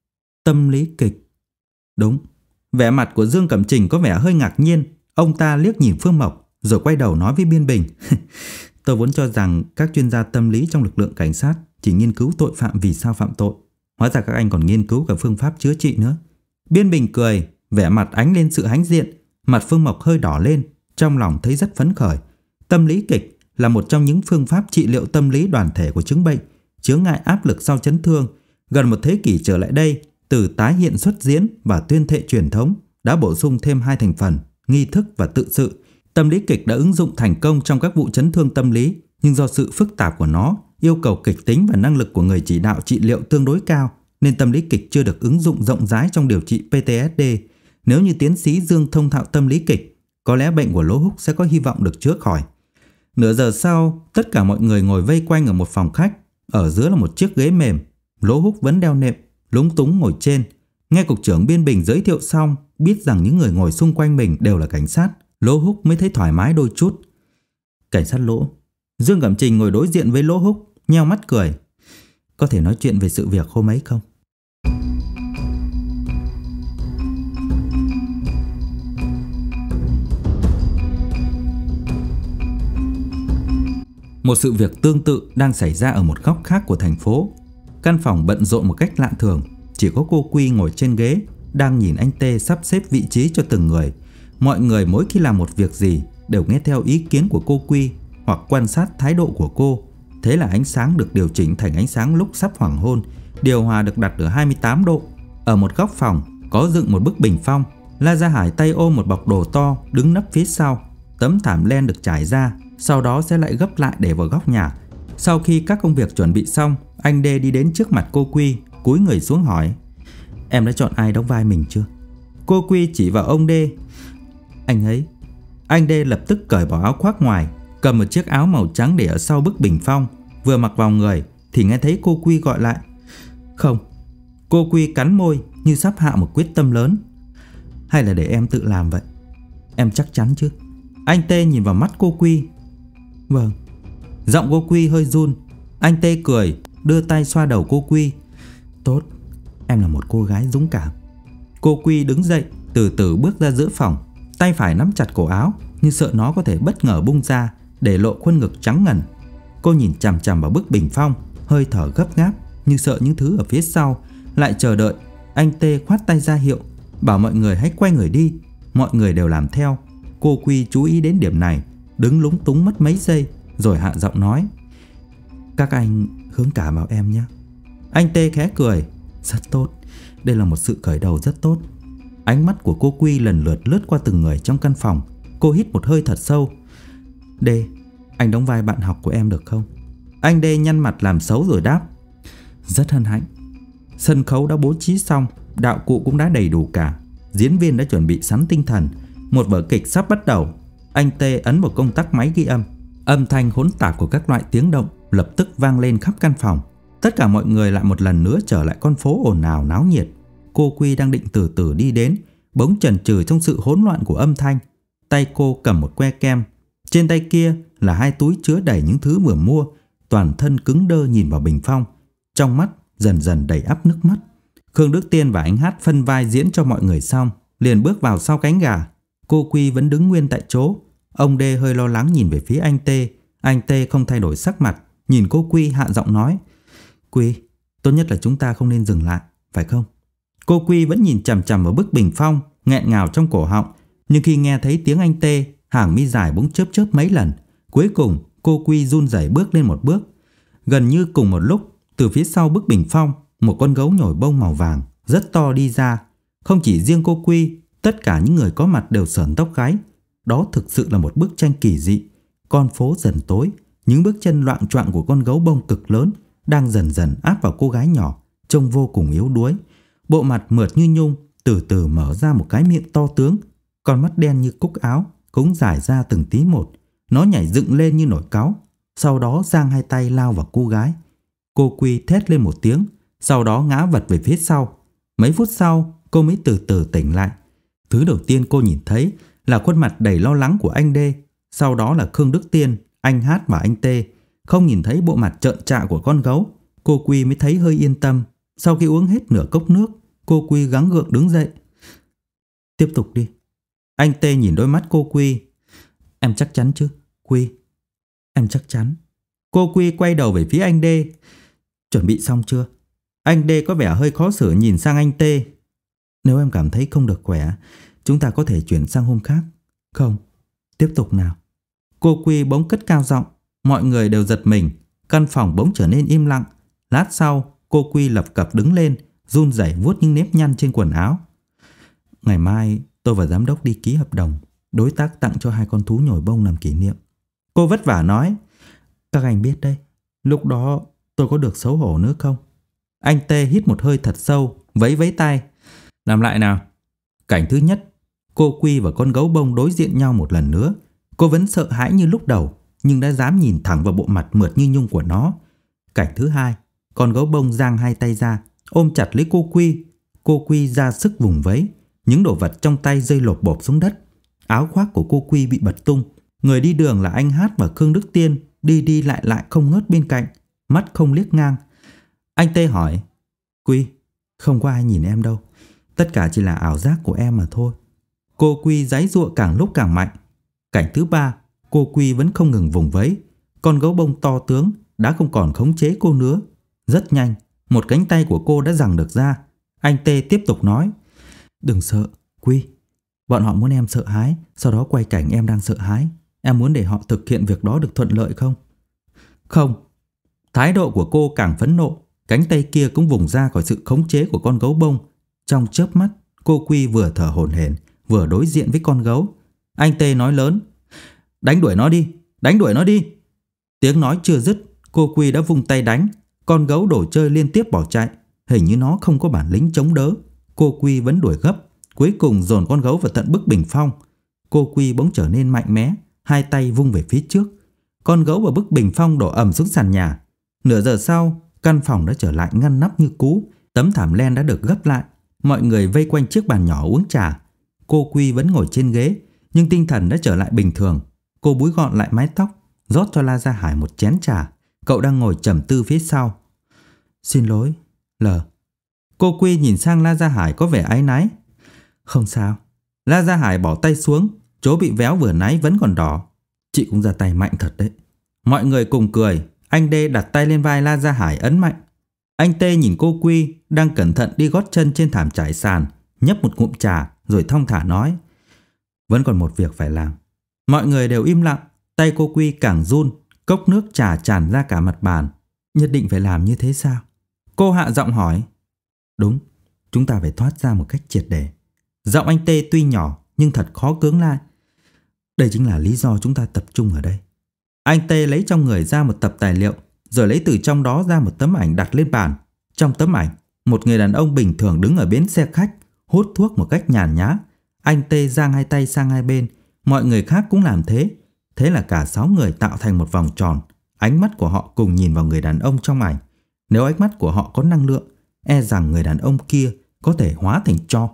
Tâm lý kịch. Đúng. Vẻ mặt của Dương Cẩm Trình có vẻ hơi ngạc nhiên. Ông ta liếc nhìn Phương Mộc rồi quay đầu nói với Biên Bình. Tôi vốn cho rằng các chuyên gia tâm lý trong lực lượng cảnh sát chỉ nghiên cứu tội phạm vì sao phạm tội. Hóa ra các anh còn nghiên cứu cả phương pháp chữa trị nữa. Biên Bình cười, vẻ mặt ánh lên sự hãnh diện. Mặt Phương Mộc hơi đỏ lên, trong lòng thấy rất phấn khởi. Tâm lý kịch là một trong những phương pháp trị liệu tâm lý đoàn thể của chứng bệnh chướng ngại áp lực sau chấn thương. Gần một thế kỷ trở lại đây, từ tái hiện xuất diễn và tuyên thệ truyền thống đã bổ sung thêm hai thành phần, nghi thức và tự sự. Tâm lý kịch đã ứng dụng thành công trong các vụ chấn thương tâm lý, nhưng do sự phức tạp của nó, yêu cầu kịch tính và năng lực của người chỉ đạo trị liệu tương đối cao, nên tâm lý kịch chưa được ứng dụng rộng rãi trong điều trị pê tê ét đê. Nếu như tiến sĩ Dương thông thạo tâm lý kịch, có lẽ bệnh của Lỗ Húc sẽ có hy vọng được chữa khỏi. Nửa giờ sau, tất cả mọi người ngồi vây quanh ở một phòng khách. Ở giữa là một chiếc ghế mềm. Lỗ Húc vẫn đeo nệm, lúng túng ngồi trên. Nghe cục trưởng Biên Bình giới thiệu xong, biết rằng những người ngồi xung quanh mình đều là cảnh sát, Lỗ Húc mới thấy thoải mái đôi chút. Cảnh sát Lỗ. Dương Cẩm Trình ngồi đối diện với Lỗ Húc, nheo mắt cười. Có thể nói chuyện về sự việc hôm ấy không? Một sự việc tương tự đang xảy ra ở một góc khác của thành phố. Căn phòng bận rộn một cách lạ thường. Chỉ có cô Quy ngồi trên ghế, đang nhìn anh Tê sắp xếp vị trí cho từng người. Mọi người mỗi khi làm một việc gì đều nghe theo ý kiến của cô Quy hoặc quan sát thái độ của cô. Thế là ánh sáng được điều chỉnh thành ánh sáng lúc sắp hoàng hôn. Điều hòa được đặt ở hai mươi tám độ. Ở một góc phòng có dựng một bức bình phong. La Gia Hải tay ôm một bọc đồ to, đứng nấp phía sau. Tấm thảm len được trải ra, sau đó sẽ lại gấp lại để vào góc nhà. Sau khi các công việc chuẩn bị xong, anh Đê đi đến trước mặt cô Quy, cúi người xuống hỏi: Em đã chọn ai đóng vai mình chưa? Cô Quy chỉ vào ông Đê. Anh ấy. Anh Đê lập tức cởi bỏ áo khoác ngoài, cầm một chiếc áo màu trắng để ở sau bức bình phong. Vừa mặc vào người thì nghe thấy cô Quy gọi lại: Không. Cô Quy cắn môi như sắp hạ một quyết tâm lớn. Hay là để em tự làm vậy? Em chắc chắn chứ? Anh Tê nhìn vào mắt cô Quy. Vâng. Giọng cô Quy hơi run. Anh Tê cười, đưa tay xoa đầu cô Quy. Tốt, em là một cô gái dũng cảm. Cô Quy đứng dậy, từ từ bước ra giữa phòng. Tay phải nắm chặt cổ áo, như sợ nó có thể bất ngờ bung ra, để lộ khuôn ngực trắng ngần. Cô nhìn chằm chằm vào bức bình phong, hơi thở gấp gáp, như sợ những thứ ở phía sau. Lại chờ đợi. Anh Tê khoát tay ra hiệu, bảo mọi người hãy quay người đi. Mọi người đều làm theo. Cô Quy chú ý đến điểm này, đứng lúng túng mất mấy giây, rồi hạ giọng nói: Các anh hướng cả vào em nhé. Anh Tê khẽ cười: Rất tốt, đây là một sự khởi đầu rất tốt. Ánh mắt của cô Quy lần lượt lướt qua từng người trong căn phòng. Cô hít một hơi thật sâu. Đê, anh đóng vai bạn học của em được không? Anh Đê nhăn mặt làm xấu rồi đáp: Rất hân hạnh. Sân khấu đã bố trí xong, đạo cụ cũng đã đầy đủ cả. Diễn viên đã chuẩn bị sẵn tinh thần. Một vở kịch sắp bắt đầu. Anh Tê ấn vào công tắc máy ghi âm. Âm thanh hỗn tạp của các loại tiếng động lập tức vang lên khắp căn phòng. Tất cả mọi người lại một lần nữa trở lại con phố ồn ào náo nhiệt. Cô Quy đang định từ từ đi đến, bỗng chần chừ trong sự hỗn loạn của âm thanh. Tay cô cầm một que kem, trên tay kia là hai túi chứa đầy những thứ vừa mua. Toàn thân cứng đơ nhìn vào bình phong, trong mắt dần dần đầy ắp nước mắt. Khương Đức Tiên và anh Hát phân vai diễn cho mọi người xong, liền bước vào sau cánh gà. Cô Quy vẫn đứng nguyên tại chỗ. Ông Đê hơi lo lắng nhìn về phía anh Tê. Anh Tê không thay đổi sắc mặt, nhìn cô Quy hạ giọng nói: Quy, tốt nhất là chúng ta không nên dừng lại, phải không? Cô Quy vẫn nhìn chằm chằm vào bức bình phong, nghẹn ngào trong cổ họng. Nhưng khi nghe thấy tiếng anh Tê, hàng mi dài bỗng chớp chớp mấy lần. Cuối cùng cô Quy run rẩy bước lên một bước. Gần như cùng một lúc, từ phía sau bức bình phong, một con gấu nhồi bông màu vàng rất to đi ra. Không chỉ riêng cô Quy, tất cả những người có mặt đều sởn tóc gáy. Đó thực sự là một bức tranh kỳ dị. Con phố dần tối, những bước chân loạng choạng của con gấu bông cực lớn đang dần dần áp vào cô gái nhỏ, trông vô cùng yếu đuối. Bộ mặt mượt như nhung, từ từ mở ra một cái miệng to tướng. Con mắt đen như cúc áo cũng dài ra từng tí một. Nó nhảy dựng lên như nổi cáu, sau đó giang hai tay lao vào cô gái. Cô Quy thét lên một tiếng, sau đó ngã vật về phía sau. Mấy phút sau, cô mới từ từ tỉnh lại. Thứ đầu tiên cô nhìn thấy là khuôn mặt đầy lo lắng của anh Đê, sau đó là Khương Đức Tiên, anh Hát và anh Tê. Không nhìn thấy bộ mặt trợn trạ của con gấu, cô Quy mới thấy hơi yên tâm. Sau khi uống hết nửa cốc nước, cô Quy gắng gượng đứng dậy. Tiếp tục đi. Anh Tê nhìn đôi mắt cô Quy. Em chắc chắn chứ, Quy? Em chắc chắn. Cô Quy quay đầu về phía anh Đê. Chuẩn bị xong chưa? Anh Đê có vẻ hơi khó xử nhìn sang anh Tê. Nếu em cảm thấy không được khỏe, chúng ta có thể chuyển sang hôm khác. Không, tiếp tục nào. Cô Quy bỗng cất cao giọng. Mọi người đều giật mình. Căn phòng bỗng trở nên im lặng. Lát sau, cô Quy lập cập đứng lên, run rẩy vuốt những nếp nhăn trên quần áo. Ngày mai tôi và giám đốc đi ký hợp đồng. Đối tác tặng cho hai con thú nhồi bông làm kỷ niệm. Cô vất vả nói. Các anh biết đấy, lúc đó tôi có được xấu hổ nữa không? Anh Tê hít một hơi thật sâu, vẫy vẫy tay. Làm lại nào. Cảnh thứ nhất, cô Quy và con gấu bông đối diện nhau một lần nữa. Cô vẫn sợ hãi như lúc đầu, nhưng đã dám nhìn thẳng vào bộ mặt mượt như nhung của nó. Cảnh thứ hai, con gấu bông giang hai tay ra, ôm chặt lấy cô Quy. Cô Quy ra sức vùng vẫy, những đồ vật trong tay rơi lộp bộp xuống đất. Áo khoác của cô Quy bị bật tung. Người đi đường là anh Hát và Khương Đức Tiên, đi đi lại lại không ngớt bên cạnh, mắt không liếc ngang. Anh Tê hỏi. Quy, không có ai nhìn em đâu, tất cả chỉ là ảo giác của em mà thôi. Cô Quy giãy giụa càng lúc càng mạnh. Cảnh thứ ba, cô Quy vẫn không ngừng vùng vẫy. Con gấu bông to tướng đã không còn khống chế cô nữa. Rất nhanh, một cánh tay của cô đã giằng được ra. Anh Tê tiếp tục nói. Đừng sợ, Quy. Bọn họ muốn em sợ hãi, sau đó quay cảnh em đang sợ hãi. Em muốn để họ thực hiện việc đó được thuận lợi không? Không. Thái độ của cô càng phẫn nộ. Cánh tay kia cũng vùng ra khỏi sự khống chế của con gấu bông. Trong chớp mắt, cô Quy vừa thở hổn hển, vừa đối diện với con gấu. Anh Tê nói lớn. Đánh đuổi nó đi, đánh đuổi nó đi. Tiếng nói chưa dứt, cô Quy đã vung tay đánh. Con gấu đồ chơi liên tiếp bỏ chạy. Hình như nó không có bản lĩnh chống đỡ. Cô Quy vẫn đuổi gấp, cuối cùng dồn con gấu vào tận bức bình phong. Cô Quy bỗng trở nên mạnh mẽ, hai tay vung về phía trước. Con gấu vào bức bình phong đổ ầm xuống sàn nhà. Nửa giờ sau, căn phòng đã trở lại ngăn nắp như cũ. Tấm thảm len đã được gấp lại. Mọi người vây quanh chiếc bàn nhỏ uống trà. Cô Quy vẫn ngồi trên ghế, nhưng tinh thần đã trở lại bình thường. Cô búi gọn lại mái tóc, rót cho La Gia Hải một chén trà. Cậu đang ngồi trầm tư phía sau. Xin lỗi, L. Cô Quy nhìn sang La Gia Hải có vẻ áy náy. Không sao. La Gia Hải bỏ tay xuống, chỗ bị véo vừa nãy vẫn còn đỏ. Chị cũng ra tay mạnh thật đấy. Mọi người cùng cười. Anh Đê đặt tay lên vai La Gia Hải ấn mạnh. Anh Tê nhìn cô Quy đang cẩn thận đi gót chân trên thảm trải sàn, nhấp một ngụm trà rồi thong thả nói. Vẫn còn một việc phải làm. Mọi người đều im lặng. Tay cô Quy càng run. Cốc nước trà tràn ra cả mặt bàn. Nhất định phải làm như thế sao? Cô hạ giọng hỏi. Đúng, chúng ta phải thoát ra một cách triệt để. Giọng anh Tê tuy nhỏ nhưng thật khó cưỡng lại. Đây chính là lý do chúng ta tập trung ở đây. Anh Tê lấy trong người ra một tập tài liệu, rồi lấy từ trong đó ra một tấm ảnh đặt lên bàn. Trong tấm ảnh, một người đàn ông bình thường đứng ở bến xe khách, hút thuốc một cách nhàn nhã. Anh Tê giang hai tay sang hai bên, mọi người khác cũng làm thế. Thế là cả sáu người tạo thành một vòng tròn. Ánh mắt của họ cùng nhìn vào người đàn ông trong ảnh. Nếu ánh mắt của họ có năng lượng, e rằng người đàn ông kia có thể hóa thành tro.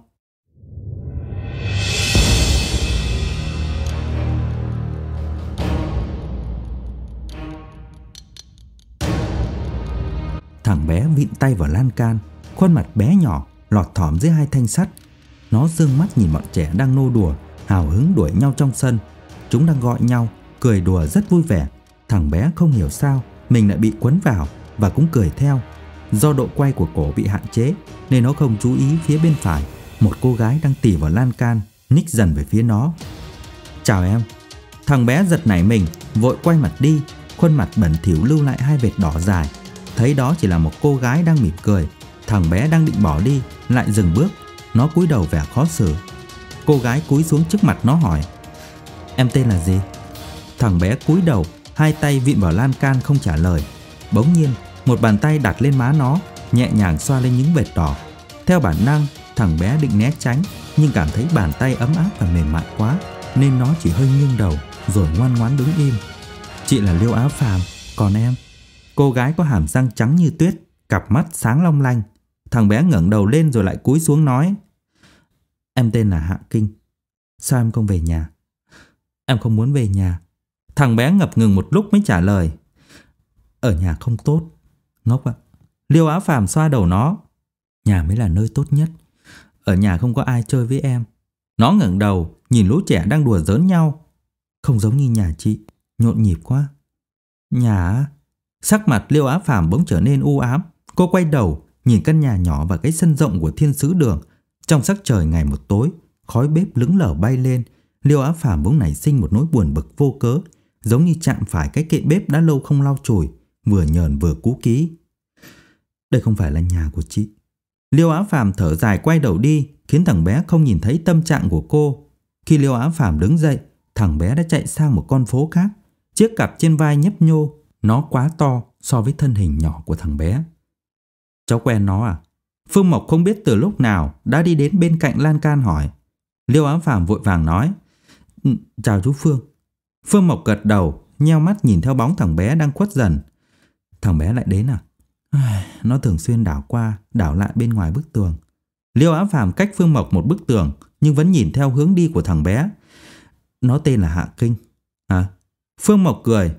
Thằng bé vịn tay vào lan can, khuôn mặt bé nhỏ lọt thỏm dưới hai thanh sắt. Nó dương mắt nhìn bọn trẻ đang nô đùa, hào hứng đuổi nhau trong sân. Chúng đang gọi nhau, cười đùa rất vui vẻ. Thằng bé không hiểu sao mình lại bị quấn vào và cũng cười theo. Do độ quay của cổ bị hạn chế nên nó không chú ý phía bên phải. Một cô gái đang tỉ vào lan can, nhích dần về phía nó. Chào em. Thằng bé giật nảy mình, vội quay mặt đi. Khuôn mặt bẩn thỉu lưu lại hai vệt đỏ dài. Thấy đó chỉ là một cô gái đang mỉm cười. Thằng bé đang định bỏ đi, lại dừng bước. Nó cúi đầu vẻ khó xử. Cô gái cúi xuống trước mặt nó hỏi. Em tên là gì? Thằng bé cúi đầu, hai tay vịn vào lan can không trả lời. Bỗng nhiên một bàn tay đặt lên má nó, nhẹ nhàng xoa lên những vệt đỏ. Theo bản năng, thằng bé định né tránh, nhưng cảm thấy bàn tay ấm áp và mềm mại quá, nên nó chỉ hơi nghiêng đầu rồi ngoan ngoãn đứng im. Chị là Liêu Á Phàm, còn em? Cô gái có hàm răng trắng như tuyết, cặp mắt sáng long lanh. Thằng bé ngẩng đầu lên rồi lại cúi xuống nói. Em tên là Hạ Kinh. Sao em không về nhà? Em không muốn về nhà. Thằng bé ngập ngừng một lúc mới trả lời. Ở nhà không tốt. Ngốc ạ. Liêu Á Phàm xoa đầu nó. Nhà mới là nơi tốt nhất. Ở nhà không có ai chơi với em. Nó ngẩng đầu nhìn lũ trẻ đang đùa giỡn nhau. Không giống như nhà chị, nhộn nhịp quá. Nhà á? Sắc mặt Liêu Á Phàm bỗng trở nên u ám. Cô quay đầu nhìn căn nhà nhỏ và cái sân rộng của thiên sứ đường. Trong sắc trời ngày một tối, khói bếp lững lờ bay lên. Liêu Á Phàm bỗng nảy sinh một nỗi buồn bực vô cớ, giống như chạm phải cái kệ bếp đã lâu không lau chùi, vừa nhờn vừa cũ kỹ. Đây không phải là nhà của chị. Liêu Á Phàm thở dài quay đầu đi, khiến thằng bé không nhìn thấy tâm trạng của cô. Khi Liêu Á Phàm đứng dậy, thằng bé đã chạy sang một con phố khác. Chiếc cặp trên vai nhấp nhô, nó quá to so với thân hình nhỏ của thằng bé. Cháu quen nó à? Phương Mộc không biết từ lúc nào đã đi đến bên cạnh lan can hỏi. Liêu Á Phàm vội vàng nói. Chào chú Phương. Phương Mộc gật đầu, nheo mắt nhìn theo bóng thằng bé đang khuất dần. Thằng bé lại đến à? Nó thường xuyên đảo qua, đảo lại bên ngoài bức tường. Liêu Á Phàm cách Phương Mộc một bức tường, nhưng vẫn nhìn theo hướng đi của thằng bé. Nó tên là Hạ Kinh. À? Phương Mộc cười.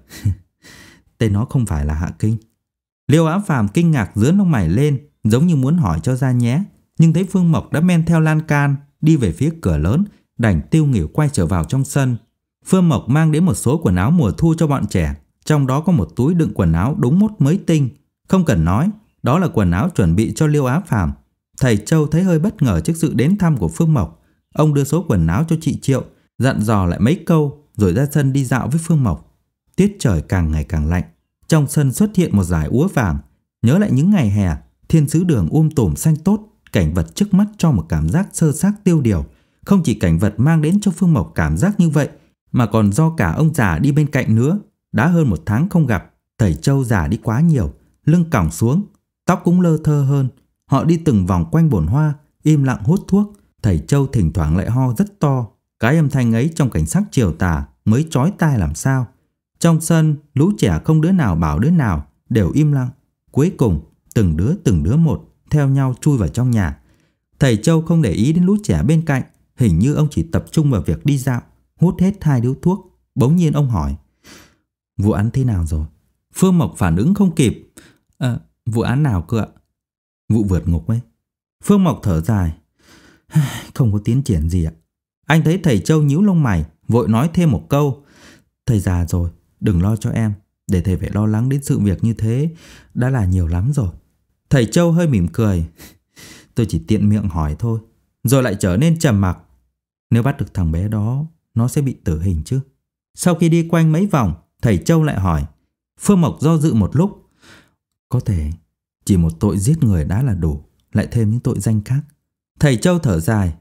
Tên nó không phải là Hạ Kinh. Liêu Á Phàm kinh ngạc dướn lông mày lên, giống như muốn hỏi cho ra nhé. Nhưng thấy Phương Mộc đã men theo lan can, đi về phía cửa lớn, đành tiêu nghỉu quay trở vào trong sân. Phương Mộc mang đến một số quần áo mùa thu cho bọn trẻ. Trong đó có một túi đựng quần áo đúng mốt mới tinh. Không cần nói, đó là quần áo chuẩn bị cho Liêu Á Phàm. Thầy Châu thấy hơi bất ngờ trước sự đến thăm của Phương Mộc. Ông đưa số quần áo cho chị Triệu, dặn dò lại mấy câu, rồi ra sân đi dạo với Phương Mộc. Tiết trời càng ngày càng lạnh. Trong sân xuất hiện một dải úa vàng. Nhớ lại những ngày hè, thiên sứ đường um tùm xanh tốt, cảnh vật trước mắt cho một cảm giác sơ xác tiêu điều. Không chỉ cảnh vật mang đến cho Phương Mộc cảm giác như vậy, mà còn do cả ông già đi bên cạnh nữa. Đã hơn một tháng không gặp, thầy Châu già đi quá nhiều, lưng còng xuống, tóc cũng lơ thơ hơn. Họ đi từng vòng quanh bồn hoa, im lặng hút thuốc. Thầy Châu thỉnh thoảng lại ho rất to. Cái âm thanh ấy trong cảnh sắc chiều tà mới chói tai làm sao. Trong sân, lũ trẻ không đứa nào bảo đứa nào, đều im lặng. Cuối cùng, từng đứa từng đứa một theo nhau chui vào trong nhà. Thầy Châu không để ý đến lũ trẻ bên cạnh, hình như ông chỉ tập trung vào việc đi dạo, hút hết hai điếu thuốc. Bỗng nhiên ông hỏi. Vụ án thế nào rồi? Phương Mộc phản ứng không kịp. À, vụ án nào cơ ạ? Vụ vượt ngục ấy. Phương Mộc thở dài. Không có tiến triển gì ạ. Anh thấy thầy Châu nhíu lông mày, vội nói thêm một câu. Thầy già rồi, đừng lo cho em. Để thầy phải lo lắng đến sự việc như thế đã là nhiều lắm rồi. Thầy Châu hơi mỉm cười. Tôi chỉ tiện miệng hỏi thôi. Rồi lại trở nên trầm mặc. Nếu bắt được thằng bé đó, nó sẽ bị tử hình chứ? Sau khi đi quanh mấy vòng, thầy Châu lại hỏi. Phương Mộc do dự một lúc. Có thể chỉ một tội giết người đã là đủ, lại thêm những tội danh khác. Thầy Châu thở dài.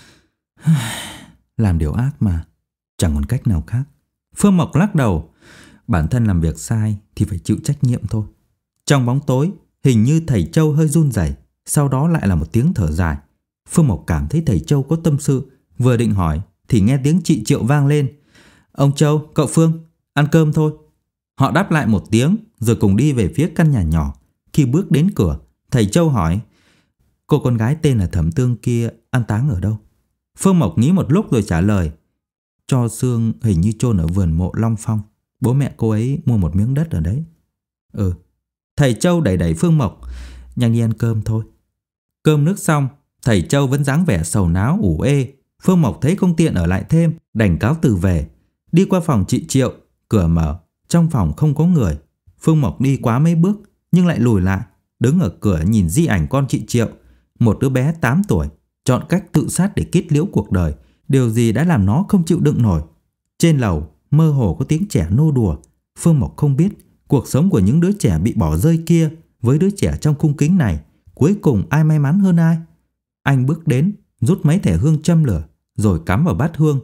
Làm điều ác mà, chẳng còn cách nào khác. Phương Mộc lắc đầu. Bản thân làm việc sai thì phải chịu trách nhiệm thôi. Trong bóng tối, hình như thầy Châu hơi run rẩy, sau đó lại là một tiếng thở dài. Phương Mộc cảm thấy thầy Châu có tâm sự, vừa định hỏi thì nghe tiếng chị Triệu vang lên. Ông Châu, cậu Phương, ăn cơm thôi. Họ đáp lại một tiếng rồi cùng đi về phía căn nhà nhỏ. Khi bước đến cửa, thầy Châu hỏi, cô con gái tên là Thẩm Tương kia an táng ở đâu? Phương Mộc nghĩ một lúc rồi trả lời, cho xương hình như chôn ở vườn mộ Long Phong. Bố mẹ cô ấy mua một miếng đất ở đấy. Ừ. Thầy Châu đẩy đẩy Phương Mộc, nhanh đi ăn cơm thôi. Cơm nước xong, thầy Châu vẫn dáng vẻ sầu náo ủ ê. Phương Mộc thấy không tiện ở lại thêm, đành cáo từ về. Đi qua phòng chị Triệu, cửa mở, trong phòng không có người. Phương Mộc đi quá mấy bước nhưng lại lùi lại, đứng ở cửa nhìn di ảnh con chị Triệu, một đứa bé tám tuổi, chọn cách tự sát để kết liễu cuộc đời. Điều gì đã làm nó không chịu đựng nổi? Trên lầu mơ hồ có tiếng trẻ nô đùa. Phương Mộc không biết cuộc sống của những đứa trẻ bị bỏ rơi kia với đứa trẻ trong khung kính này, cuối cùng ai may mắn hơn ai? Anh bước đến, rút mấy thẻ hương châm lửa rồi cắm vào bát hương.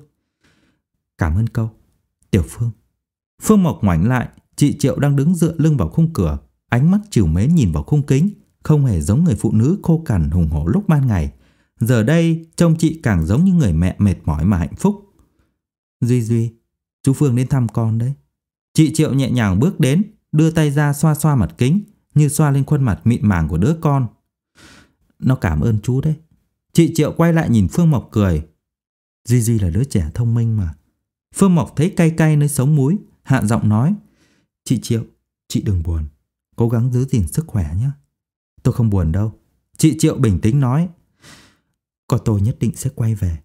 Cảm ơn cậu, Tiểu Phương. Phương Mộc ngoảnh lại, chị Triệu đang đứng dựa lưng vào khung cửa, ánh mắt trìu mến nhìn vào khung kính, không hề giống người phụ nữ khô cằn hùng hổ lúc ban ngày. Giờ đây trông chị càng giống như người mẹ mệt mỏi mà hạnh phúc. Duy Duy, chú Phương đến thăm con đấy. Chị Triệu nhẹ nhàng bước đến, đưa tay ra xoa xoa mặt kính, như xoa lên khuôn mặt mịn màng của đứa con. Nó cảm ơn chú đấy. Chị Triệu quay lại nhìn Phương Mộc cười. Duy Duy là đứa trẻ thông minh mà. Phương Mộc thấy cay cay nơi sống múi, hạ giọng nói, chị Triệu, chị đừng buồn, cố gắng giữ gìn sức khỏe nhé. Tôi không buồn đâu. Chị Triệu bình tĩnh nói, con tôi nhất định sẽ quay về.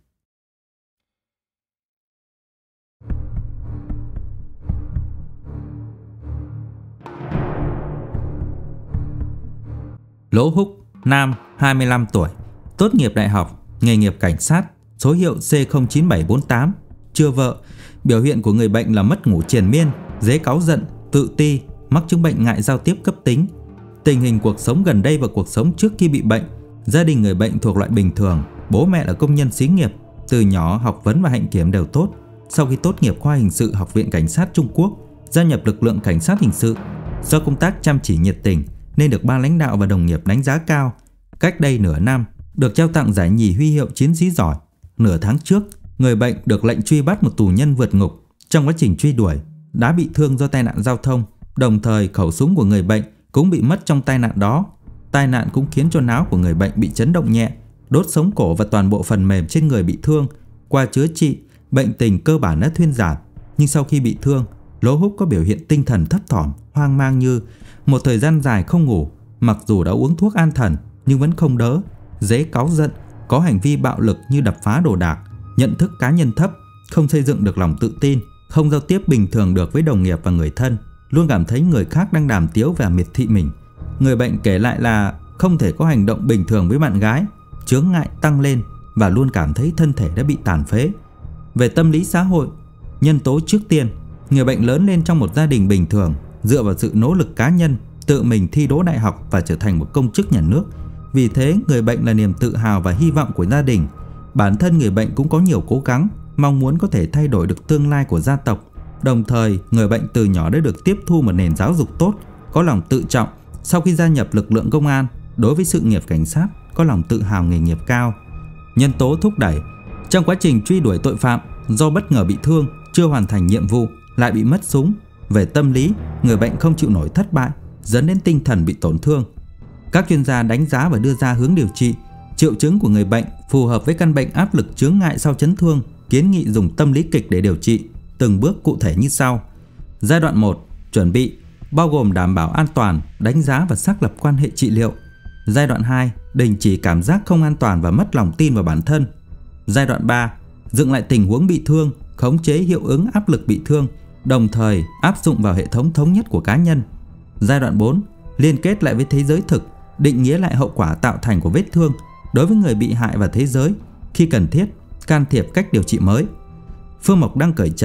Lỗ Húc, nam, hai mươi lăm tuổi, tốt nghiệp đại học, nghề nghiệp cảnh sát, số hiệu C không chín bảy bốn tám, chưa vợ. Biểu hiện của người bệnh là mất ngủ triền miên, dễ cáu giận, tự ti, mắc chứng bệnh ngại giao tiếp cấp tính. Tình hình cuộc sống gần đây và cuộc sống trước khi bị bệnh, gia đình người bệnh thuộc loại bình thường, bố mẹ là công nhân xí nghiệp, từ nhỏ học vấn và hạnh kiểm đều tốt. Sau khi tốt nghiệp khoa hình sự Học viện Cảnh sát Trung Quốc, gia nhập lực lượng cảnh sát hình sự. Do công tác chăm chỉ nhiệt tình nên được ban lãnh đạo và đồng nghiệp đánh giá cao. Cách đây nửa năm, được trao tặng giải nhì huy hiệu chiến sĩ giỏi. Nửa tháng trước, người bệnh được lệnh truy bắt một tù nhân vượt ngục. Trong quá trình truy đuổi, đã bị thương do tai nạn giao thông. Đồng thời khẩu súng của người bệnh cũng bị mất trong tai nạn đó. Tai nạn cũng khiến cho não của người bệnh bị chấn động nhẹ, đốt sống cổ và toàn bộ phần mềm trên người bị thương. Qua chữa trị, bệnh tình cơ bản đã thuyên giảm. Nhưng sau khi bị thương, Lỗ Húc có biểu hiện tinh thần thấp thỏm, hoang mang như một thời gian dài không ngủ. Mặc dù đã uống thuốc an thần nhưng vẫn không đỡ, dễ cáu giận, có hành vi bạo lực như đập phá đồ đạc, nhận thức cá nhân thấp, không xây dựng được lòng tự tin, không giao tiếp bình thường được với đồng nghiệp và người thân, luôn cảm thấy người khác đang đàm tiếu và miệt thị mình. Người bệnh kể lại là không thể có hành động bình thường với bạn gái, chướng ngại tăng lên và luôn cảm thấy thân thể đã bị tàn phế. Về tâm lý xã hội, nhân tố trước tiên, người bệnh lớn lên trong một gia đình bình thường, dựa vào sự nỗ lực cá nhân, tự mình thi đỗ đại học và trở thành một công chức nhà nước. Vì thế, người bệnh là niềm tự hào và hy vọng của gia đình. Bản thân người bệnh cũng có nhiều cố gắng, mong muốn có thể thay đổi được tương lai của gia tộc. Đồng thời, người bệnh từ nhỏ đã được tiếp thu một nền giáo dục tốt, có lòng tự trọng. Sau khi gia nhập lực lượng công an, đối với sự nghiệp cảnh sát, có lòng tự hào nghề nghiệp cao. Nhân tố thúc đẩy, trong quá trình truy đuổi tội phạm, do bất ngờ bị thương, chưa hoàn thành nhiệm vụ, lại bị mất súng. Về tâm lý, người bệnh không chịu nổi thất bại, dẫn đến tinh thần bị tổn thương. Các chuyên gia đánh giá và đưa ra hướng điều trị. Triệu chứng của người bệnh phù hợp với căn bệnh áp lực chướng ngại sau chấn thương, kiến nghị dùng tâm lý kịch để điều trị. Từng bước cụ thể như sau. Giai đoạn một, chuẩn bị, bao gồm đảm bảo an toàn, đánh giá và xác lập quan hệ trị liệu. Giai đoạn hai, đình chỉ cảm giác không an toàn và mất lòng tin vào bản thân. Giai đoạn ba, dựng lại tình huống bị thương, khống chế hiệu ứng áp lực bị thương, đồng thời áp dụng vào hệ thống thống nhất của cá nhân. Giai đoạn bốn, liên kết lại với thế giới thực, định nghĩa lại hậu quả tạo thành của vết thương đối với người bị hại và thế giới, khi cần thiết can thiệp cách điều trị mới. Phương Mộc đang cởi trần,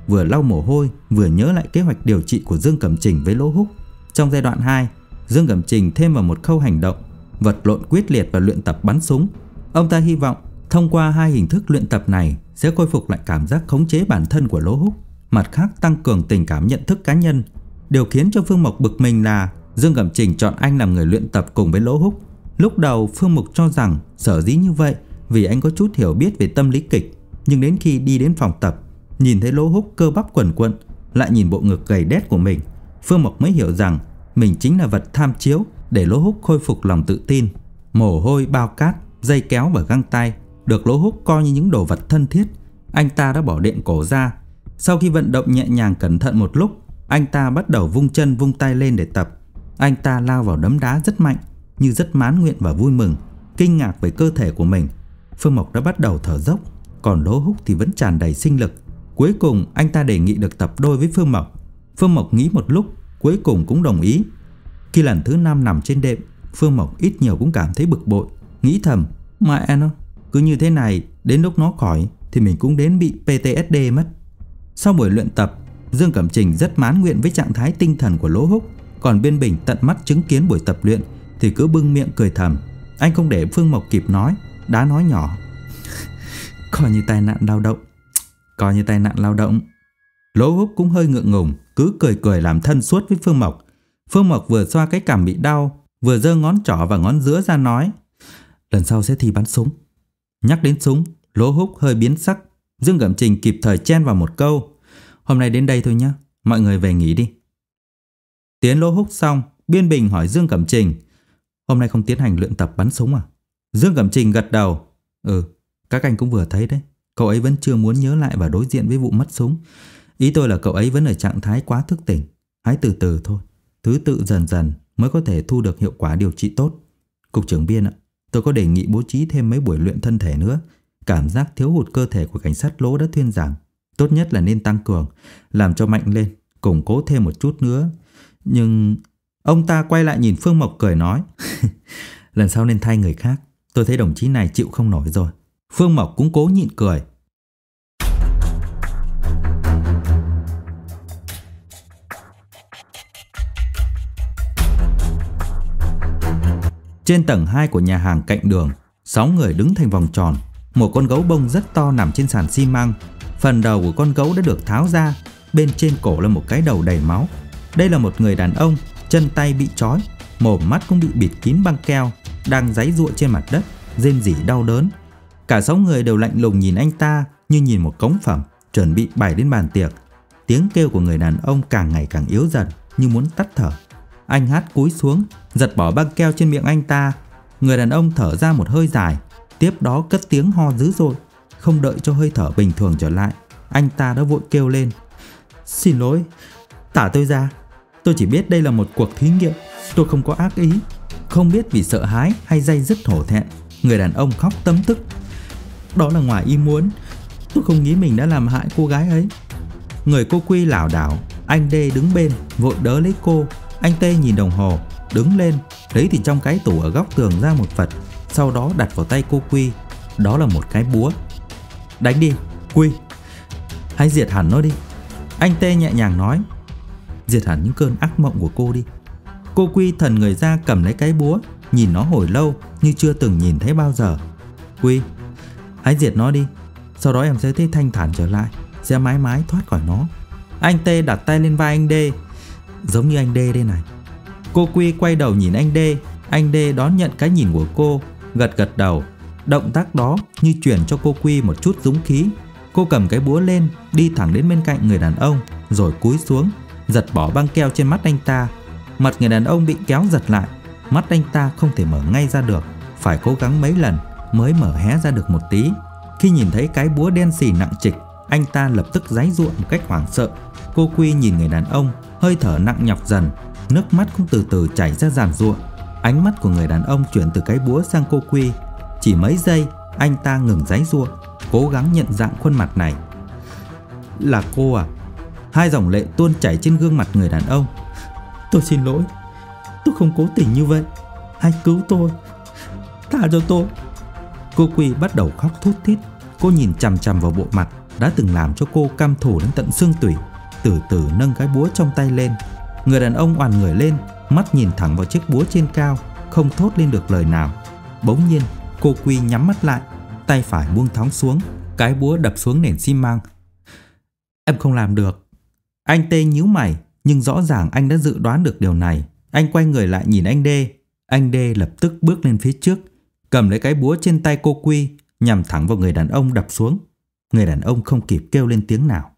vừa lau mồ hôi vừa nhớ lại kế hoạch điều trị của Dương Cẩm Trình với Lỗ Húc. Trong giai đoạn hai, Dương Cẩm Trình thêm vào một khâu hành động, vật lộn quyết liệt và luyện tập bắn súng. Ông ta hy vọng thông qua hai hình thức luyện tập này sẽ khôi phục lại cảm giác khống chế bản thân của Lỗ Húc, mặt khác tăng cường tình cảm nhận thức cá nhân. Điều khiến cho Phương Mộc bực mình là Dương Cẩm Trình chọn anh làm người luyện tập cùng với Lỗ Húc. Lúc đầu Phương Mộc cho rằng sở dĩ như vậy vì anh có chút hiểu biết về tâm lý kịch, nhưng đến khi đi đến phòng tập, nhìn thấy Lỗ Húc cơ bắp quần quận, lại nhìn bộ ngực gầy đét của mình, Phương Mộc mới hiểu rằng mình chính là vật tham chiếu để Lỗ Húc khôi phục lòng tự tin. Mồ hôi, bao cát, dây kéo và găng tay được Lỗ Húc coi như những đồ vật thân thiết. Anh ta đã bỏ điện cổ ra. Sau khi vận động nhẹ nhàng cẩn thận một lúc, anh ta bắt đầu vung chân vung tay lên để tập. Anh ta lao vào đấm đá rất mạnh, như rất mãn nguyện và vui mừng, kinh ngạc về cơ thể của mình. Phương Mộc đã bắt đầu thở dốc, còn Lỗ Húc thì vẫn tràn đầy sinh lực. Cuối cùng anh ta đề nghị được tập đôi với Phương Mộc. Phương Mộc nghĩ một lúc, cuối cùng cũng đồng ý. Khi lần thứ năm nằm trên đệm, Phương Mộc ít nhiều cũng cảm thấy bực bội, nghĩ thầm: mẹ nó, cứ như thế này đến lúc nó khỏi thì mình cũng đến bị pê tê ét đê mất. Sau buổi luyện tập, Dương Cẩm Trình rất mãn nguyện với trạng thái tinh thần của Lỗ Húc, còn Biên Bình tận mắt chứng kiến buổi tập luyện thì cứ bưng miệng cười thầm. Anh không để Phương Mộc kịp nói, đã nói nhỏ: coi như tai nạn lao động, coi như tai nạn lao động. Lỗ Húc cũng hơi ngượng ngùng, cứ cười cười làm thân suốt với Phương Mộc. Phương Mộc vừa xoa cái cằm bị đau, vừa giơ ngón trỏ và ngón giữa ra nói: lần sau sẽ thi bắn súng. Nhắc đến súng, Lỗ Húc hơi biến sắc. Dương Cẩm Trình kịp thời chen vào một câu: hôm nay đến đây thôi nhé, mọi người về nghỉ đi. Tiến Lỗ Húc xong, Biên Bình hỏi Dương Cẩm Trình: hôm nay không tiến hành luyện tập bắn súng à? Dương Cẩm Trình gật đầu: Ừ, các anh cũng vừa thấy đấy, cậu ấy vẫn chưa muốn nhớ lại và đối diện với vụ mất súng. Ý tôi là cậu ấy vẫn ở trạng thái quá thức tỉnh. Hãy từ từ thôi, thứ tự dần dần mới có thể thu được hiệu quả điều trị tốt. Cục trưởng Biên ạ, tôi có đề nghị bố trí thêm mấy buổi luyện thân thể nữa. Cảm giác thiếu hụt cơ thể của cảnh sát Lỗ đã thuyên giảm. Tốt nhất là nên tăng cường, làm cho mạnh lên, củng cố thêm một chút nữa. Nhưng... Ông ta quay lại nhìn Phương Mộc cười nói: lần sau nên thay người khác, tôi thấy đồng chí này chịu không nổi rồi. Phương Mộc cũng cố nhịn cười. Trên tầng hai của nhà hàng cạnh đường, sáu người đứng thành vòng tròn. Một con gấu bông rất to nằm trên sàn xi măng. Phần đầu của con gấu đã được tháo ra, bên trên cổ là một cái đầu đầy máu. Đây là một người đàn ông, chân tay bị trói, mồm mắt cũng bị bịt kín băng keo, đang giãy giụa trên mặt đất, rên rỉ đau đớn. Cả sáu người đều lạnh lùng nhìn anh ta như nhìn một cống phẩm chuẩn bị bày đến bàn tiệc. Tiếng kêu của người đàn ông càng ngày càng yếu dần, như muốn tắt thở. Anh hát cúi xuống, giật bỏ băng keo trên miệng anh ta. Người đàn ông thở ra một hơi dài, tiếp đó cất tiếng ho dữ dội. Không đợi cho hơi thở bình thường trở lại, anh ta đã vội kêu lên: xin lỗi, thả tôi ra. Tôi chỉ biết đây là một cuộc thí nghiệm, tôi không có ác ý. Không biết vì sợ hãi hay day dứt hổ thẹn, người đàn ông khóc tấm tức. Đó là ngoài ý muốn, tôi không nghĩ mình đã làm hại cô gái ấy. Người cô Quy lảo đảo, anh Đê đứng bên vội đỡ lấy cô. Anh Tê nhìn đồng hồ, đứng lên, lấy thì trong cái tủ ở góc tường ra một vật, sau đó đặt vào tay cô Quy. Đó là một cái búa. Đánh đi, Quy, hãy diệt hẳn nó đi. Anh Tê nhẹ nhàng nói: diệt hẳn những cơn ác mộng của cô đi. Cô Quy thần người ra cầm lấy cái búa, nhìn nó hồi lâu như chưa từng nhìn thấy bao giờ. Quy, hãy diệt nó đi, sau đó em sẽ thấy thanh thản trở lại, sẽ mãi mãi thoát khỏi nó. Anh Tê đặt tay lên vai anh Đê. Giống như anh Đê đây này. Cô Quy quay đầu nhìn anh Đê. Anh Đê đón nhận cái nhìn của cô, gật gật đầu. Động tác đó như truyền cho cô Quy một chút dũng khí. Cô cầm cái búa lên, đi thẳng đến bên cạnh người đàn ông, rồi cúi xuống, giật bỏ băng keo trên mắt anh ta. Mặt người đàn ông bị kéo giật lại, mắt anh ta không thể mở ngay ra được, phải cố gắng mấy lần mới mở hé ra được một tí. Khi nhìn thấy cái búa đen xì nặng trịch, anh ta lập tức giãy giụa một cách hoảng sợ. Cô Quy nhìn người đàn ông, hơi thở nặng nhọc dần, nước mắt cũng từ từ chảy ra giàn giụa. Ánh mắt của người đàn ông chuyển từ cái búa sang cô Quy. Chỉ mấy giây, anh ta ngừng giãy giụa, cố gắng nhận dạng khuôn mặt này. Là cô à? Hai dòng lệ tuôn chảy trên gương mặt người đàn ông. Tôi xin lỗi, tôi không cố tình như vậy, hãy cứu tôi, tha cho tôi. Cô Quy bắt đầu khóc thút thít. Cô nhìn chằm chằm vào bộ mặt, đã từng làm cho cô căm thù đến tận xương tủy, từ từ nâng cái búa trong tay lên. Người đàn ông oằn người lên, mắt nhìn thẳng vào chiếc búa trên cao, không thốt lên được lời nào. Bỗng nhiên, cô Quy nhắm mắt lại, tay phải buông thõng xuống, cái búa đập xuống nền xi măng. Em không làm được. Anh Tê nhíu mày, nhưng rõ ràng anh đã dự đoán được điều này. Anh quay người lại nhìn anh Đê. Anh Đê lập tức bước lên phía trước, cầm lấy cái búa trên tay cô Quy, nhằm thẳng vào người đàn ông đập xuống. Người đàn ông không kịp kêu lên tiếng nào.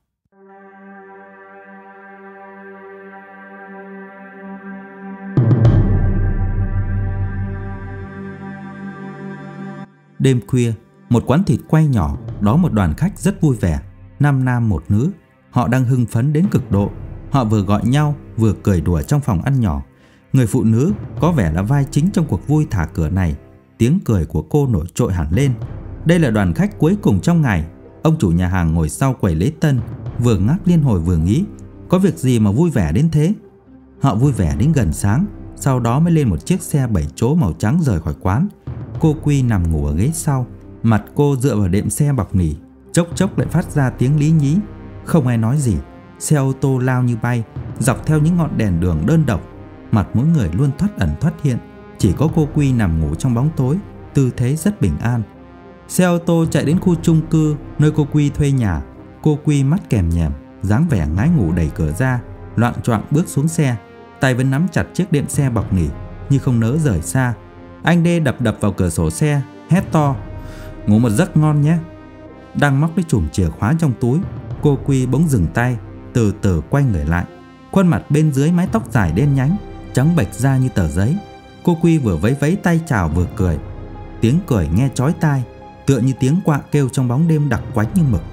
Đêm khuya, một quán thịt quay nhỏ, đó một đoàn khách rất vui vẻ, năm nam một nữ. Họ đang hưng phấn đến cực độ. Họ vừa gọi nhau, vừa cười đùa trong phòng ăn nhỏ. Người phụ nữ có vẻ là vai chính trong cuộc vui thả cửa này. Tiếng cười của cô nổi trội hẳn lên. Đây là đoàn khách cuối cùng trong ngày. Ông chủ nhà hàng ngồi sau quầy lễ tân, vừa ngáp liên hồi vừa nghĩ, có việc gì mà vui vẻ đến thế. Họ vui vẻ đến gần sáng, sau đó mới lên một chiếc xe bảy chỗ màu trắng rời khỏi quán. Cô Quy nằm ngủ ở ghế sau, mặt cô dựa vào đệm xe bọc nỉ, chốc chốc lại phát ra tiếng lý nhí. Không ai nói gì. Xe ô tô lao như bay, dọc theo những ngọn đèn đường đơn độc. Mặt mỗi người luôn thoát ẩn thoát hiện. Chỉ có cô Quy nằm ngủ trong bóng tối, tư thế rất bình an. Xe ô tô chạy đến khu chung cư nơi cô Quy thuê nhà. Cô Quy mắt kèm nhèm, dáng vẻ ngái ngủ đẩy cửa ra, loạng choạng bước xuống xe, tay vẫn nắm chặt chiếc đệm xe bọc nỉ như không nỡ rời xa. Anh Đê đập đập vào cửa sổ xe, hét to: Ngủ một giấc ngon nhé. Đang móc cái chùm chìa khóa trong túi, cô Quy bỗng dừng tay, từ từ quay người lại. Khuôn mặt bên dưới mái tóc dài đen nhánh, trắng bệch ra như tờ giấy. Cô Quy vừa vẫy vẫy tay chào vừa cười. Tiếng cười nghe chói tai, tựa như tiếng quạ kêu trong bóng đêm đặc quánh như mực.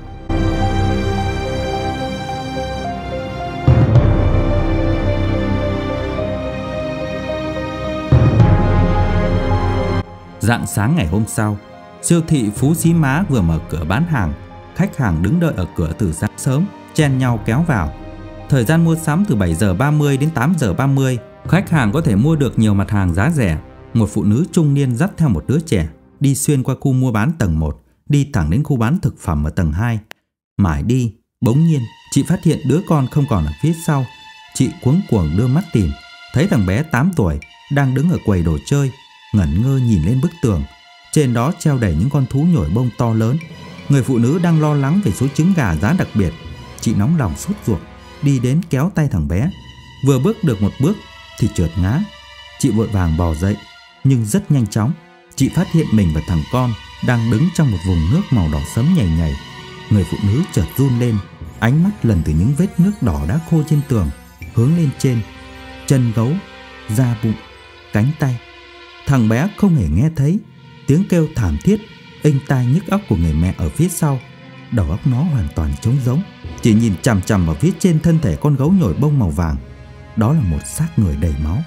Rạng sáng ngày hôm sau, siêu thị Phú Xí Má vừa mở cửa bán hàng. Khách hàng đứng đợi ở cửa từ sáng sớm, chen nhau kéo vào. Thời gian mua sắm từ bảy giờ ba mươi đến tám giờ ba mươi. Khách hàng có thể mua được nhiều mặt hàng giá rẻ. Một phụ nữ trung niên dắt theo một đứa trẻ, đi xuyên qua khu mua bán tầng một, đi thẳng đến khu bán thực phẩm ở tầng hai. Mãi đi, bỗng nhiên chị phát hiện đứa con không còn ở phía sau. Chị cuống cuồng đưa mắt tìm, thấy thằng bé tám tuổi đang đứng ở quầy đồ chơi, ngẩn ngơ nhìn lên bức tường. Trên đó treo đầy những con thú nhồi bông to lớn. Người phụ nữ đang lo lắng về số trứng gà giá đặc biệt. Chị nóng lòng sốt ruột, đi đến kéo tay thằng bé. Vừa bước được một bước thì trượt ngã. Chị vội vàng bò dậy, nhưng rất nhanh chóng chị phát hiện mình và thằng con đang đứng trong một vùng nước màu đỏ sẫm nhầy nhầy. Người phụ nữ chợt run lên, ánh mắt lần từ những vết nước đỏ đã khô trên tường hướng lên trên, chân gấu, da bụng, cánh tay. Thằng bé không hề nghe thấy tiếng kêu thảm thiết inh tai nhức óc của người mẹ ở phía sau. Đầu óc nó hoàn toàn trống rỗng, chỉ nhìn chằm chằm vào phía trên thân thể con gấu nhồi bông màu vàng. Đó là một xác người đầy máu.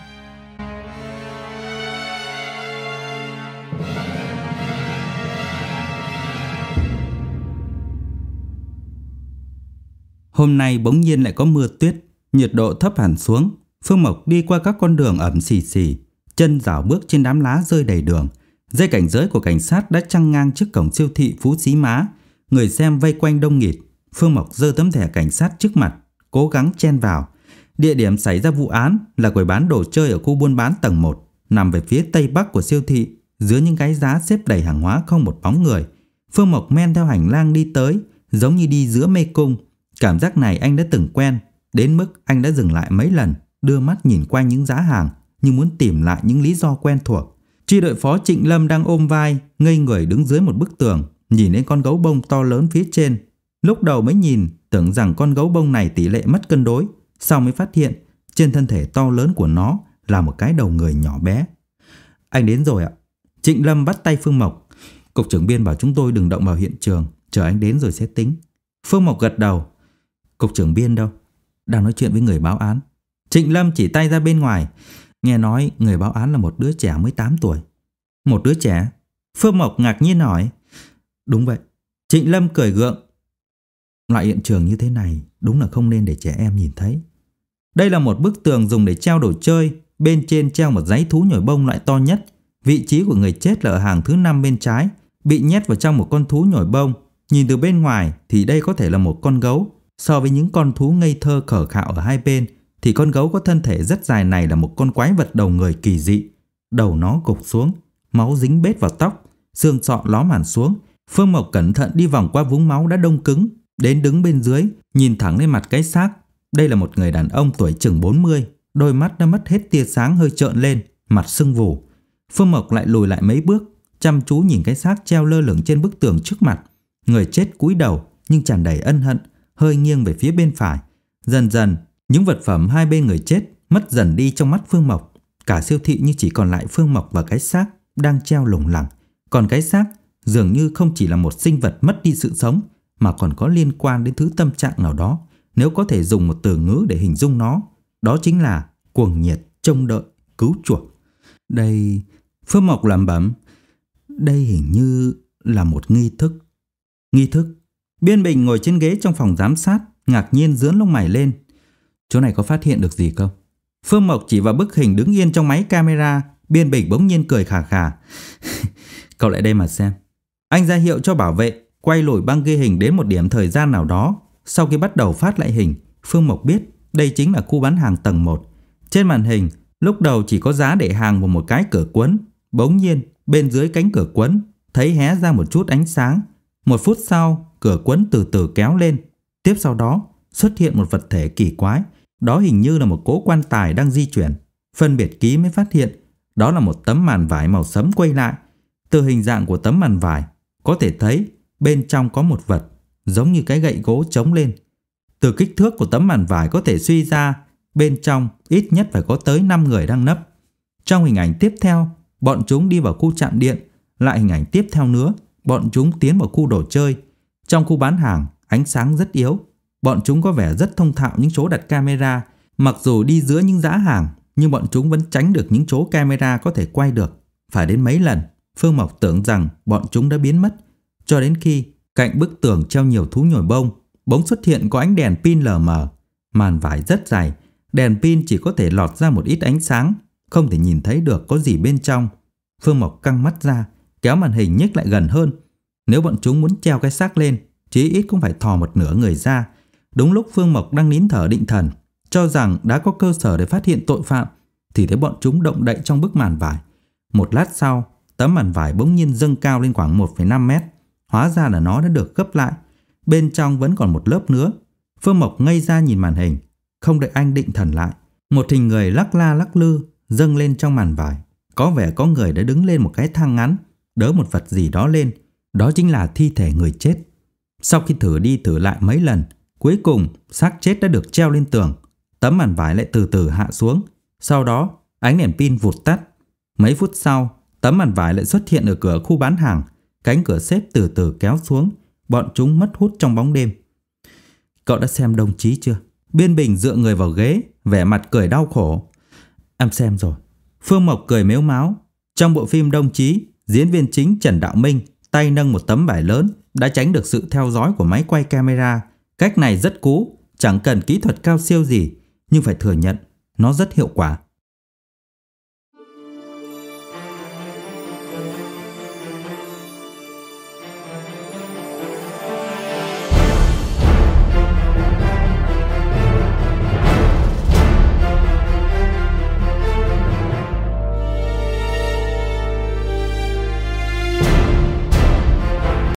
Hôm nay bỗng nhiên lại có mưa tuyết, nhiệt độ thấp hẳn xuống. Phương Mộc đi qua các con đường ẩm xì xì, chân rảo bước trên đám lá rơi đầy đường. Dây cảnh giới của cảnh sát đã chăng ngang trước cổng siêu thị Phú Xí Má. Người xem vây quanh đông nghịt. Phương Mộc giơ tấm thẻ cảnh sát trước mặt, cố gắng chen vào. Địa điểm xảy ra vụ án là quầy bán đồ chơi ở khu buôn bán tầng một, nằm về phía tây bắc của siêu thị, dưới những cái giá xếp đầy hàng hóa không một bóng người. Phương Mộc men theo hành lang đi tới, giống như đi giữa mê cung. Cảm giác này anh đã từng quen, đến mức anh đã dừng lại mấy lần, đưa mắt nhìn quanh những giá hàng như muốn tìm lại những lý do quen thuộc. Chi đội phó Trịnh Lâm đang ôm vai, ngây người đứng dưới một bức tường, nhìn lên con gấu bông to lớn phía trên. Lúc đầu mới nhìn, tưởng rằng con gấu bông này tỷ lệ mất cân đối, sau mới phát hiện trên thân thể to lớn của nó là một cái đầu người nhỏ bé. Anh đến rồi ạ. Trịnh Lâm bắt tay Phương Mộc. Cục trưởng Biên bảo chúng tôi đừng động vào hiện trường, chờ anh đến rồi sẽ tính. Phương Mộc gật đầu. Cục trưởng Biên đâu? Đang nói chuyện với người báo án. Trịnh Lâm chỉ tay ra bên ngoài. Nghe nói người báo án là một đứa trẻ mới tám tuổi. Một đứa trẻ? Phương Mộc ngạc nhiên hỏi. Đúng vậy. Trịnh Lâm cười gượng. Loại hiện trường như thế này đúng là không nên để trẻ em nhìn thấy. Đây là một bức tường dùng để treo đồ chơi. Bên trên treo một dãy thú nhồi bông loại to nhất. Vị trí của người chết là ở hàng thứ năm bên trái, bị nhét vào trong một con thú nhồi bông. Nhìn từ bên ngoài thì đây có thể là một con gấu. So với những con thú ngây thơ khờ khạo ở hai bên thì con gấu có thân thể rất dài này là một con quái vật đầu người kỳ dị. Đầu nó gục xuống, máu dính bết vào tóc, xương sọ lóm hẳn xuống. Phương Mộc cẩn thận đi vòng qua vũng máu đã đông cứng, đến đứng bên dưới, nhìn thẳng lên mặt cái xác. Đây là một người đàn ông tuổi chừng bốn mươi, đôi mắt đã mất hết tia sáng, hơi trợn lên, mặt sưng vù. Phương Mộc lại lùi lại mấy bước, chăm chú nhìn cái xác treo lơ lửng trên bức tường trước mặt. Người chết cúi đầu nhưng tràn đầy ân hận, hơi nghiêng về phía bên phải. Dần dần, những vật phẩm hai bên người chết mất dần đi trong mắt Phương Mộc. Cả siêu thị như chỉ còn lại Phương Mộc và cái xác đang treo lủng lẳng. Còn cái xác dường như không chỉ là một sinh vật mất đi sự sống, mà còn có liên quan đến thứ tâm trạng nào đó. Nếu có thể dùng một từ ngữ để hình dung nó, đó chính là cuồng nhiệt, trông đợi, cứu chuộc. Đây, Phương Mộc lẩm bẩm, đây hình như là một nghi thức. Nghi thức? Biên Bình ngồi trên ghế trong phòng giám sát, ngạc nhiên giương lông mày lên. Chỗ này có phát hiện được gì không? Phương Mộc chỉ vào bức hình đứng yên trong máy camera. Biên Bình bỗng nhiên cười khà khà. Cậu lại đây mà xem. Anh ra hiệu cho bảo vệ quay lùi băng ghi hình đến một điểm thời gian nào đó. Sau khi bắt đầu phát lại hình, Phương Mộc biết đây chính là khu bán hàng tầng một. Trên màn hình lúc đầu chỉ có giá để hàng và một cái cửa quấn. Bỗng nhiên bên dưới cánh cửa quấn thấy hé ra một chút ánh sáng. Một phút sau, cửa quấn từ từ kéo lên. Tiếp sau đó xuất hiện một vật thể kỳ quái. Đó hình như là một cỗ quan tài đang di chuyển. Phân biệt kỹ mới phát hiện đó là một tấm màn vải màu sẫm quay lại. Từ hình dạng của tấm màn vải có thể thấy bên trong có một vật giống như cái gậy gỗ chống lên. Từ kích thước của tấm màn vải có thể suy ra bên trong ít nhất phải có tới năm người đang nấp. Trong hình ảnh tiếp theo, bọn chúng đi vào khu trạm điện. Lại hình ảnh tiếp theo nữa, bọn chúng tiến vào khu đồ chơi. Trong khu bán hàng, ánh sáng rất yếu. Bọn chúng có vẻ rất thông thạo những chỗ đặt camera. Mặc dù đi giữa những dãy hàng, nhưng bọn chúng vẫn tránh được những chỗ camera có thể quay được. Phải đến mấy lần, Phương Mộc tưởng rằng bọn chúng đã biến mất. Cho đến khi cạnh bức tường treo nhiều thú nhồi bông, bỗng xuất hiện có ánh đèn pin lờ mờ. Màn vải rất dày, đèn pin chỉ có thể lọt ra một ít ánh sáng, không thể nhìn thấy được có gì bên trong. Phương Mộc căng mắt ra, kéo màn hình nhích lại gần hơn. Nếu bọn chúng muốn treo cái xác lên, chí ít cũng phải thò một nửa người ra. Đúng lúc Phương Mộc đang nín thở định thần, cho rằng đã có cơ sở để phát hiện tội phạm, thì thấy bọn chúng động đậy trong bức màn vải. Một lát sau, tấm màn vải bỗng nhiên dâng cao lên khoảng một phẩy năm mét. Hóa ra là nó đã được gấp lại. Bên trong vẫn còn một lớp nữa. Phương Mộc ngây ra nhìn màn hình. Không đợi anh định thần lại, một hình người lắc la lắc lư dâng lên trong màn vải. Có vẻ có người đã đứng lên một cái thang ngắn, đỡ một vật gì đó lên. Đó chính là thi thể người chết. Sau khi thử đi thử lại mấy lần, cuối cùng xác chết đã được treo lên tường. Tấm màn vải lại từ từ hạ xuống. Sau đó ánh đèn pin vụt tắt. Mấy phút sau, tấm màn vải lại xuất hiện ở cửa khu bán hàng. Cánh cửa xếp từ từ kéo xuống. Bọn chúng mất hút trong bóng đêm. Cậu đã xem Đồng Chí chưa? Biên Bình dựa người vào ghế, vẻ mặt cười đau khổ. Em xem rồi. Phương Mộc cười mếu máo. Trong bộ phim Đồng Chí, diễn viên chính Trần Đạo Minh tay nâng một tấm vải lớn đã tránh được sự theo dõi của máy quay camera. Cách này rất cú, chẳng cần kỹ thuật cao siêu gì, nhưng phải thừa nhận nó rất hiệu quả.